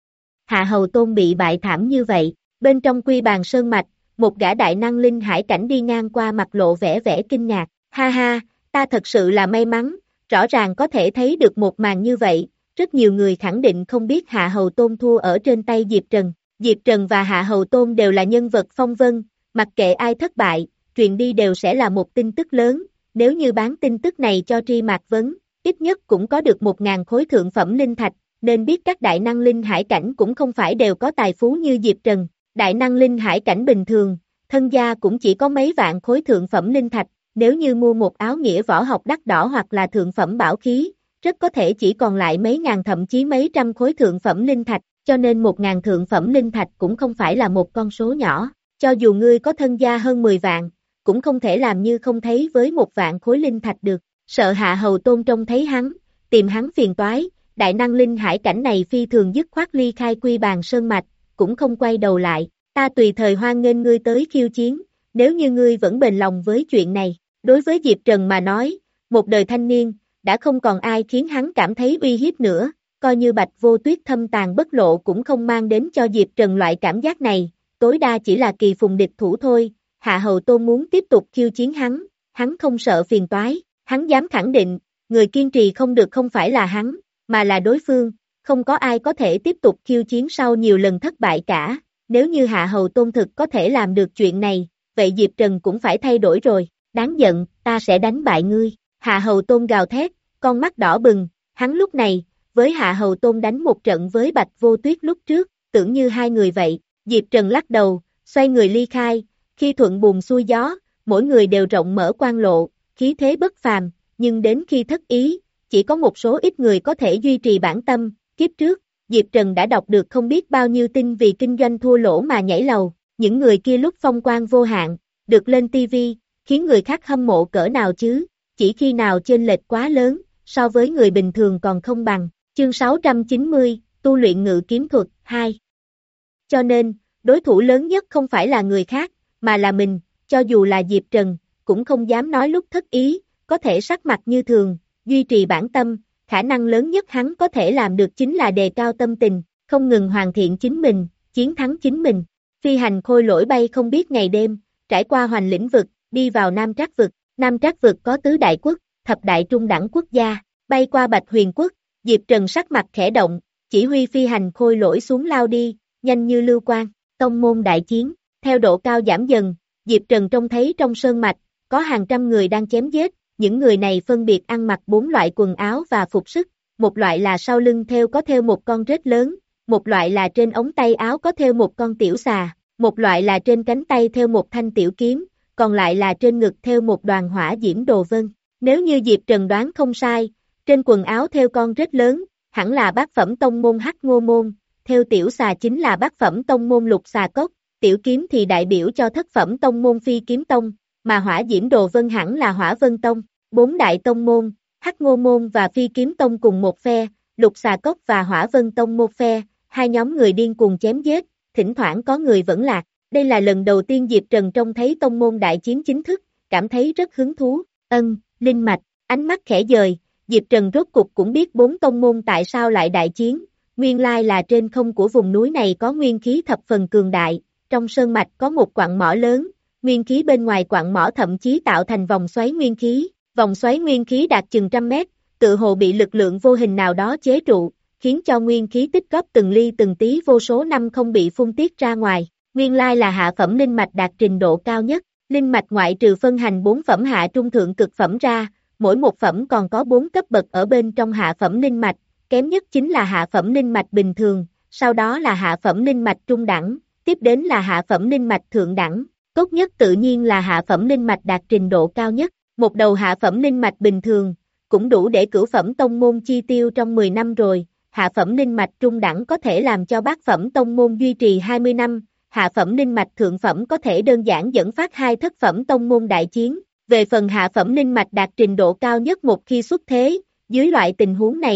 Hạ Hầu Tôn bị bại thảm như vậy, bên trong Quy Bàn Sơn Mạch, một gã đại năng linh hải cảnh đi ngang qua mặt lộ vẻ vẻ kinh ngạc, ha ha, ta thật sự là may mắn, rõ ràng có thể thấy được một màn như vậy, rất nhiều người khẳng định không biết Hạ Hầu Tôn thua ở trên tay Diệp Trần. Diệp Trần và Hạ Hầu Tôn đều là nhân vật phong vân, mặc kệ ai thất bại, truyền đi đều sẽ là một tin tức lớn, nếu như bán tin tức này cho Tri Mạc Vấn, ít nhất cũng có được một ngàn khối thượng phẩm linh thạch, nên biết các đại năng linh hải cảnh cũng không phải đều có tài phú như Diệp Trần, đại năng linh hải cảnh bình thường, thân gia cũng chỉ có mấy vạn khối thượng phẩm linh thạch, nếu như mua một áo nghĩa võ học đắt đỏ hoặc là thượng phẩm bảo khí, rất có thể chỉ còn lại mấy ngàn thậm chí mấy trăm khối thượng phẩm linh thạch, cho nên một ngàn thượng phẩm linh thạch cũng không phải là một con số nhỏ, cho dù ngươi có thân gia hơn mười vạn, cũng không thể làm như không thấy với một vạn khối linh thạch được, sợ Hạ Hầu Tôn trông thấy hắn, tìm hắn phiền toái, đại năng linh hải cảnh này phi thường dứt khoát ly khai Quy Bàn Sơn Mạch, cũng không quay đầu lại, ta tùy thời hoan nghênh ngươi tới khiêu chiến, nếu như ngươi vẫn bền lòng với chuyện này, đối với Diệp Trần mà nói, một đời thanh niên, đã không còn ai khiến hắn cảm thấy uy hiếp nữa, coi như Bạch Vô Tuyết thâm tàn bất lộ cũng không mang đến cho Diệp Trần loại cảm giác này, tối đa chỉ là kỳ phùng địch thủ thôi, Hạ Hầu Tôn muốn tiếp tục khiêu chiến hắn, hắn không sợ phiền toái, hắn dám khẳng định, người kiên trì không được không phải là hắn, mà là đối phương, không có ai có thể tiếp tục khiêu chiến sau nhiều lần thất bại cả, nếu như Hạ Hầu Tôn thực có thể làm được chuyện này, vậy Diệp Trần cũng phải thay đổi rồi, đáng giận, ta sẽ đánh bại ngươi, Hạ Hầu Tôn gào thét, con mắt đỏ bừng, hắn lúc này, với Hạ Hầu Tôn đánh một trận với Bạch Vô Tuyết lúc trước, tưởng như hai người vậy, Diệp Trần lắc đầu, xoay người ly khai, khi thuận buồm xuôi gió, mỗi người đều rộng mở quan lộ, khí thế bất phàm, nhưng đến khi thất ý, chỉ có một số ít người có thể duy trì bản tâm, kiếp trước, Diệp Trần đã đọc được không biết bao nhiêu tin vì kinh doanh thua lỗ mà nhảy lầu, những người kia lúc phong quang vô hạn, được lên ti vi, khiến người khác hâm mộ cỡ nào chứ, chỉ khi nào chênh lệch quá lớn, so với người bình thường còn không bằng, chương sáu trăm chín mươi, tu luyện ngự kiếm thuật, hai. Cho nên, đối thủ lớn nhất không phải là người khác, mà là mình, cho dù là Diệp Trần, cũng không dám nói lúc thất ý, có thể sắc mặt như thường, duy trì bản tâm, khả năng lớn nhất hắn có thể làm được chính là đề cao tâm tình, không ngừng hoàn thiện chính mình, chiến thắng chính mình. Phi hành khôi lỗi bay không biết ngày đêm, trải qua hoành lĩnh vực, đi vào Nam Trác vực, Nam Trác vực có tứ đại quốc, thập đại trung đẳng quốc gia, bay qua Bạch Huyền quốc, Diệp Trần sắc mặt khẽ động, chỉ huy phi hành khôi lỗi xuống lao đi, nhanh như lưu quang, tông môn đại chiến, theo độ cao giảm dần, Diệp Trần trông thấy trong sơn mạch, có hàng trăm người đang chém giết, những người này phân biệt ăn mặc bốn loại quần áo và phục sức, một loại là sau lưng thêu có thêu một con rết lớn, một loại là trên ống tay áo có thêu một con tiểu xà, một loại là trên cánh tay thêu một thanh tiểu kiếm, còn lại là trên ngực thêu một đoàn hỏa diễm đồ vân. Nếu như Diệp Trần đoán không sai, trên quần áo thêu con rết lớn, hẳn là bát phẩm tông môn Hắc Ngô môn, thêu tiểu xà chính là bát phẩm tông môn Lục Xà Cốc, tiểu kiếm thì đại biểu cho thất phẩm tông môn Phi Kiếm Tông, mà hỏa diễm đồ vân hẳn là Hỏa Vân Tông. Bốn đại tông môn, Hắc Ngô môn và Phi Kiếm Tông cùng một phe, Lục Xà Cốc và Hỏa Vân Tông một phe, hai nhóm người điên cuồng chém giết, thỉnh thoảng có người vẫn lạc. Đây là lần đầu tiên Diệp Trần trông thấy tông môn đại chiến chính thức, cảm thấy rất hứng thú. Ân, linh mạch, ánh mắt khẽ dời, Diệp Trần rốt cục cũng biết bốn tông môn tại sao lại đại chiến, nguyên lai là trên không của vùng núi này có nguyên khí thập phần cường đại, trong sơn mạch có một quặng mỏ lớn, nguyên khí bên ngoài quặng mỏ thậm chí tạo thành vòng xoáy nguyên khí, vòng xoáy nguyên khí đạt chừng trăm mét, tự hồ bị lực lượng vô hình nào đó chế trụ, khiến cho nguyên khí tích góp từng ly từng tí vô số năm không bị phun tiết ra ngoài, nguyên lai là hạ phẩm linh mạch đạt trình độ cao nhất, linh mạch ngoại trừ phân hành bốn phẩm hạ trung thượng cực phẩm ra, mỗi một phẩm còn có bốn cấp bậc ở bên trong hạ phẩm linh mạch, kém nhất chính là hạ phẩm linh mạch bình thường, sau đó là hạ phẩm linh mạch trung đẳng, tiếp đến là hạ phẩm linh mạch thượng đẳng, tốt nhất tự nhiên là hạ phẩm linh mạch đạt trình độ cao nhất, một đầu hạ phẩm linh mạch bình thường, cũng đủ để cửu phẩm tông môn chi tiêu trong mười năm rồi, hạ phẩm linh mạch trung đẳng có thể làm cho bát phẩm tông môn duy trì hai mươi năm, hạ phẩm linh mạch thượng phẩm có thể đơn giản dẫn phát hai thất phẩm tông môn đại chiến, về phần hạ phẩm linh mạch đạt trình độ cao nhất một khi xuất thế, dưới loại tình huống này,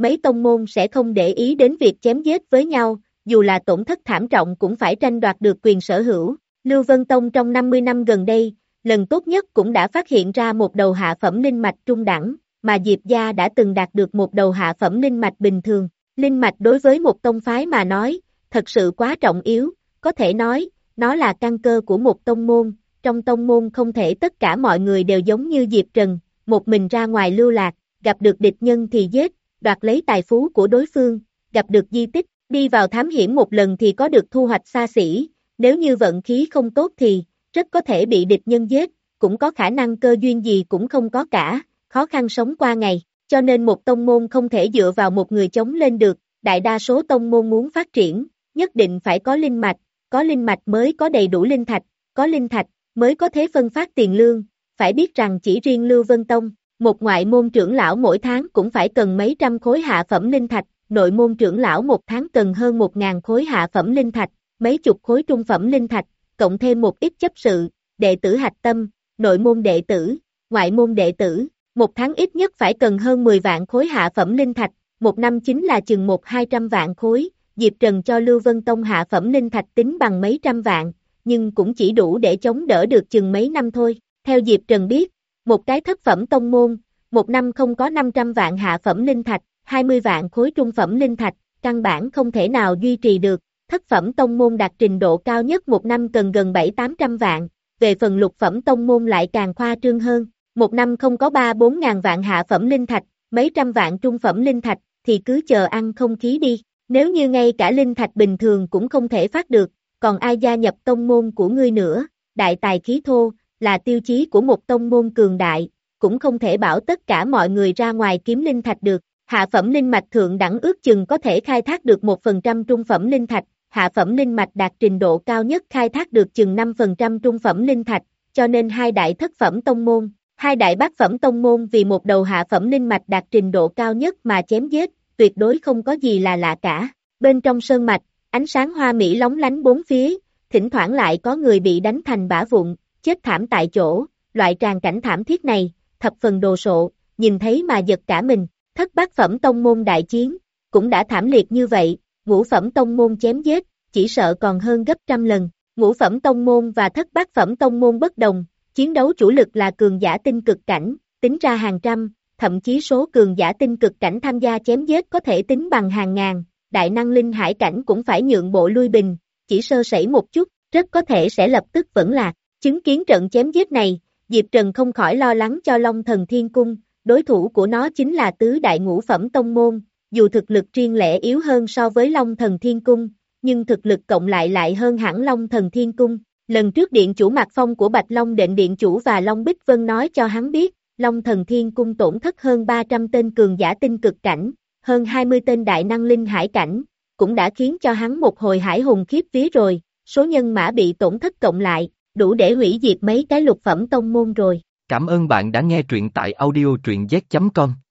mấy tông môn sẽ không để ý đến việc chém giết với nhau, dù là tổn thất thảm trọng cũng phải tranh đoạt được quyền sở hữu. Lưu Vân Tông trong năm mươi năm gần đây, lần tốt nhất cũng đã phát hiện ra một đầu hạ phẩm linh mạch trung đẳng, mà Diệp gia đã từng đạt được một đầu hạ phẩm linh mạch bình thường. Linh mạch đối với một tông phái mà nói, thật sự quá trọng yếu, có thể nói, nó là căn cơ của một tông môn. Trong tông môn không thể tất cả mọi người đều giống như Diệp Trần, một mình ra ngoài lưu lạc, gặp được địch nhân thì giết, đoạt lấy tài phú của đối phương, gặp được di tích, đi vào thám hiểm một lần thì có được thu hoạch xa xỉ, nếu như vận khí không tốt thì, rất có thể bị địch nhân giết, cũng có khả năng cơ duyên gì cũng không có cả, khó khăn sống qua ngày, cho nên một tông môn không thể dựa vào một người chống lên được, đại đa số tông môn muốn phát triển, nhất định phải có linh mạch, có linh mạch mới có đầy đủ linh thạch, có linh thạch mới có thế phân phát tiền lương, phải biết rằng chỉ riêng Lưu Vân Tông, một ngoại môn trưởng lão mỗi tháng cũng phải cần mấy trăm khối hạ phẩm linh thạch, nội môn trưởng lão một tháng cần hơn một ngàn khối hạ phẩm linh thạch, mấy chục khối trung phẩm linh thạch, cộng thêm một ít chấp sự, đệ tử hạch tâm, nội môn đệ tử, ngoại môn đệ tử, một tháng ít nhất phải cần hơn mười vạn khối hạ phẩm linh thạch, một năm chính là chừng một hai trăm vạn khối, Diệp Trần cho Lưu Vân Tông hạ phẩm linh thạch tính bằng mấy trăm vạn, nhưng cũng chỉ đủ để chống đỡ được chừng mấy năm thôi. Theo Diệp Trần biết, một cái thất phẩm tông môn, một năm không có năm trăm vạn hạ phẩm linh thạch, hai mươi vạn khối trung phẩm linh thạch, căn bản không thể nào duy trì được. Thất phẩm tông môn đạt trình độ cao nhất một năm cần gần bảy tám trăm vạn, về phần lục phẩm tông môn lại càng khoa trương hơn, một năm không có ba bốn ngàn vạn hạ phẩm linh thạch, mấy trăm vạn trung phẩm linh thạch, thì cứ chờ ăn không khí đi, nếu như ngay cả linh thạch bình thường cũng không thể phát được, còn ai gia nhập tông môn của ngươi nữa, đại tài khí thô, là tiêu chí của một tông môn cường đại, cũng không thể bảo tất cả mọi người ra ngoài kiếm linh thạch được, hạ phẩm linh mạch thượng đẳng ước chừng có thể khai thác được một phần trăm trung phẩm linh thạch, hạ phẩm linh mạch đạt trình độ cao nhất khai thác được chừng năm phần trăm trung phẩm linh thạch, cho nên hai đại thất phẩm tông môn, hai đại bát phẩm tông môn vì một đầu hạ phẩm linh mạch đạt trình độ cao nhất mà chém giết, tuyệt đối không có gì là lạ cả. Bên trong sơn mạch, ánh sáng hoa mỹ lóng lánh bốn phía, thỉnh thoảng lại có người bị đánh thành bã vụn, chết thảm tại chỗ, loại tràng cảnh thảm thiết này, thập phần đồ sộ, nhìn thấy mà giật cả mình, thất bát phẩm tông môn đại chiến, cũng đã thảm liệt như vậy, ngũ phẩm tông môn chém giết, chỉ sợ còn hơn gấp trăm lần, ngũ phẩm tông môn và thất bát phẩm tông môn bất đồng, chiến đấu chủ lực là cường giả tinh cực cảnh, tính ra hàng trăm, thậm chí số cường giả tinh cực cảnh tham gia chém giết có thể tính bằng hàng ngàn, đại năng linh hải cảnh cũng phải nhượng bộ lui bình, chỉ sơ sẩy một chút, rất có thể sẽ lập tức vẫn lạc. Chứng kiến trận chém giết này, Diệp Trần không khỏi lo lắng cho Long Thần Thiên Cung, đối thủ của nó chính là tứ đại ngũ phẩm tông môn, dù thực lực riêng lẻ yếu hơn so với Long Thần Thiên Cung, nhưng thực lực cộng lại lại hơn hẳn Long Thần Thiên Cung. Lần trước điện chủ Mạc Phong của Bạch Long Đệnh điện chủ và Long Bích Vân nói cho hắn biết, Long Thần Thiên Cung tổn thất hơn ba trăm tên cường giả tinh cực cảnh, hơn hai mươi tên đại năng linh hải cảnh, cũng đã khiến cho hắn một hồi hải hùng khiếp vía rồi, số nhân mã bị tổn thất cộng lại, đủ để hủy diệt mấy cái lục phẩm tông môn rồi. Cảm ơn bạn đã nghe truyện tại audio truyện z chấm com.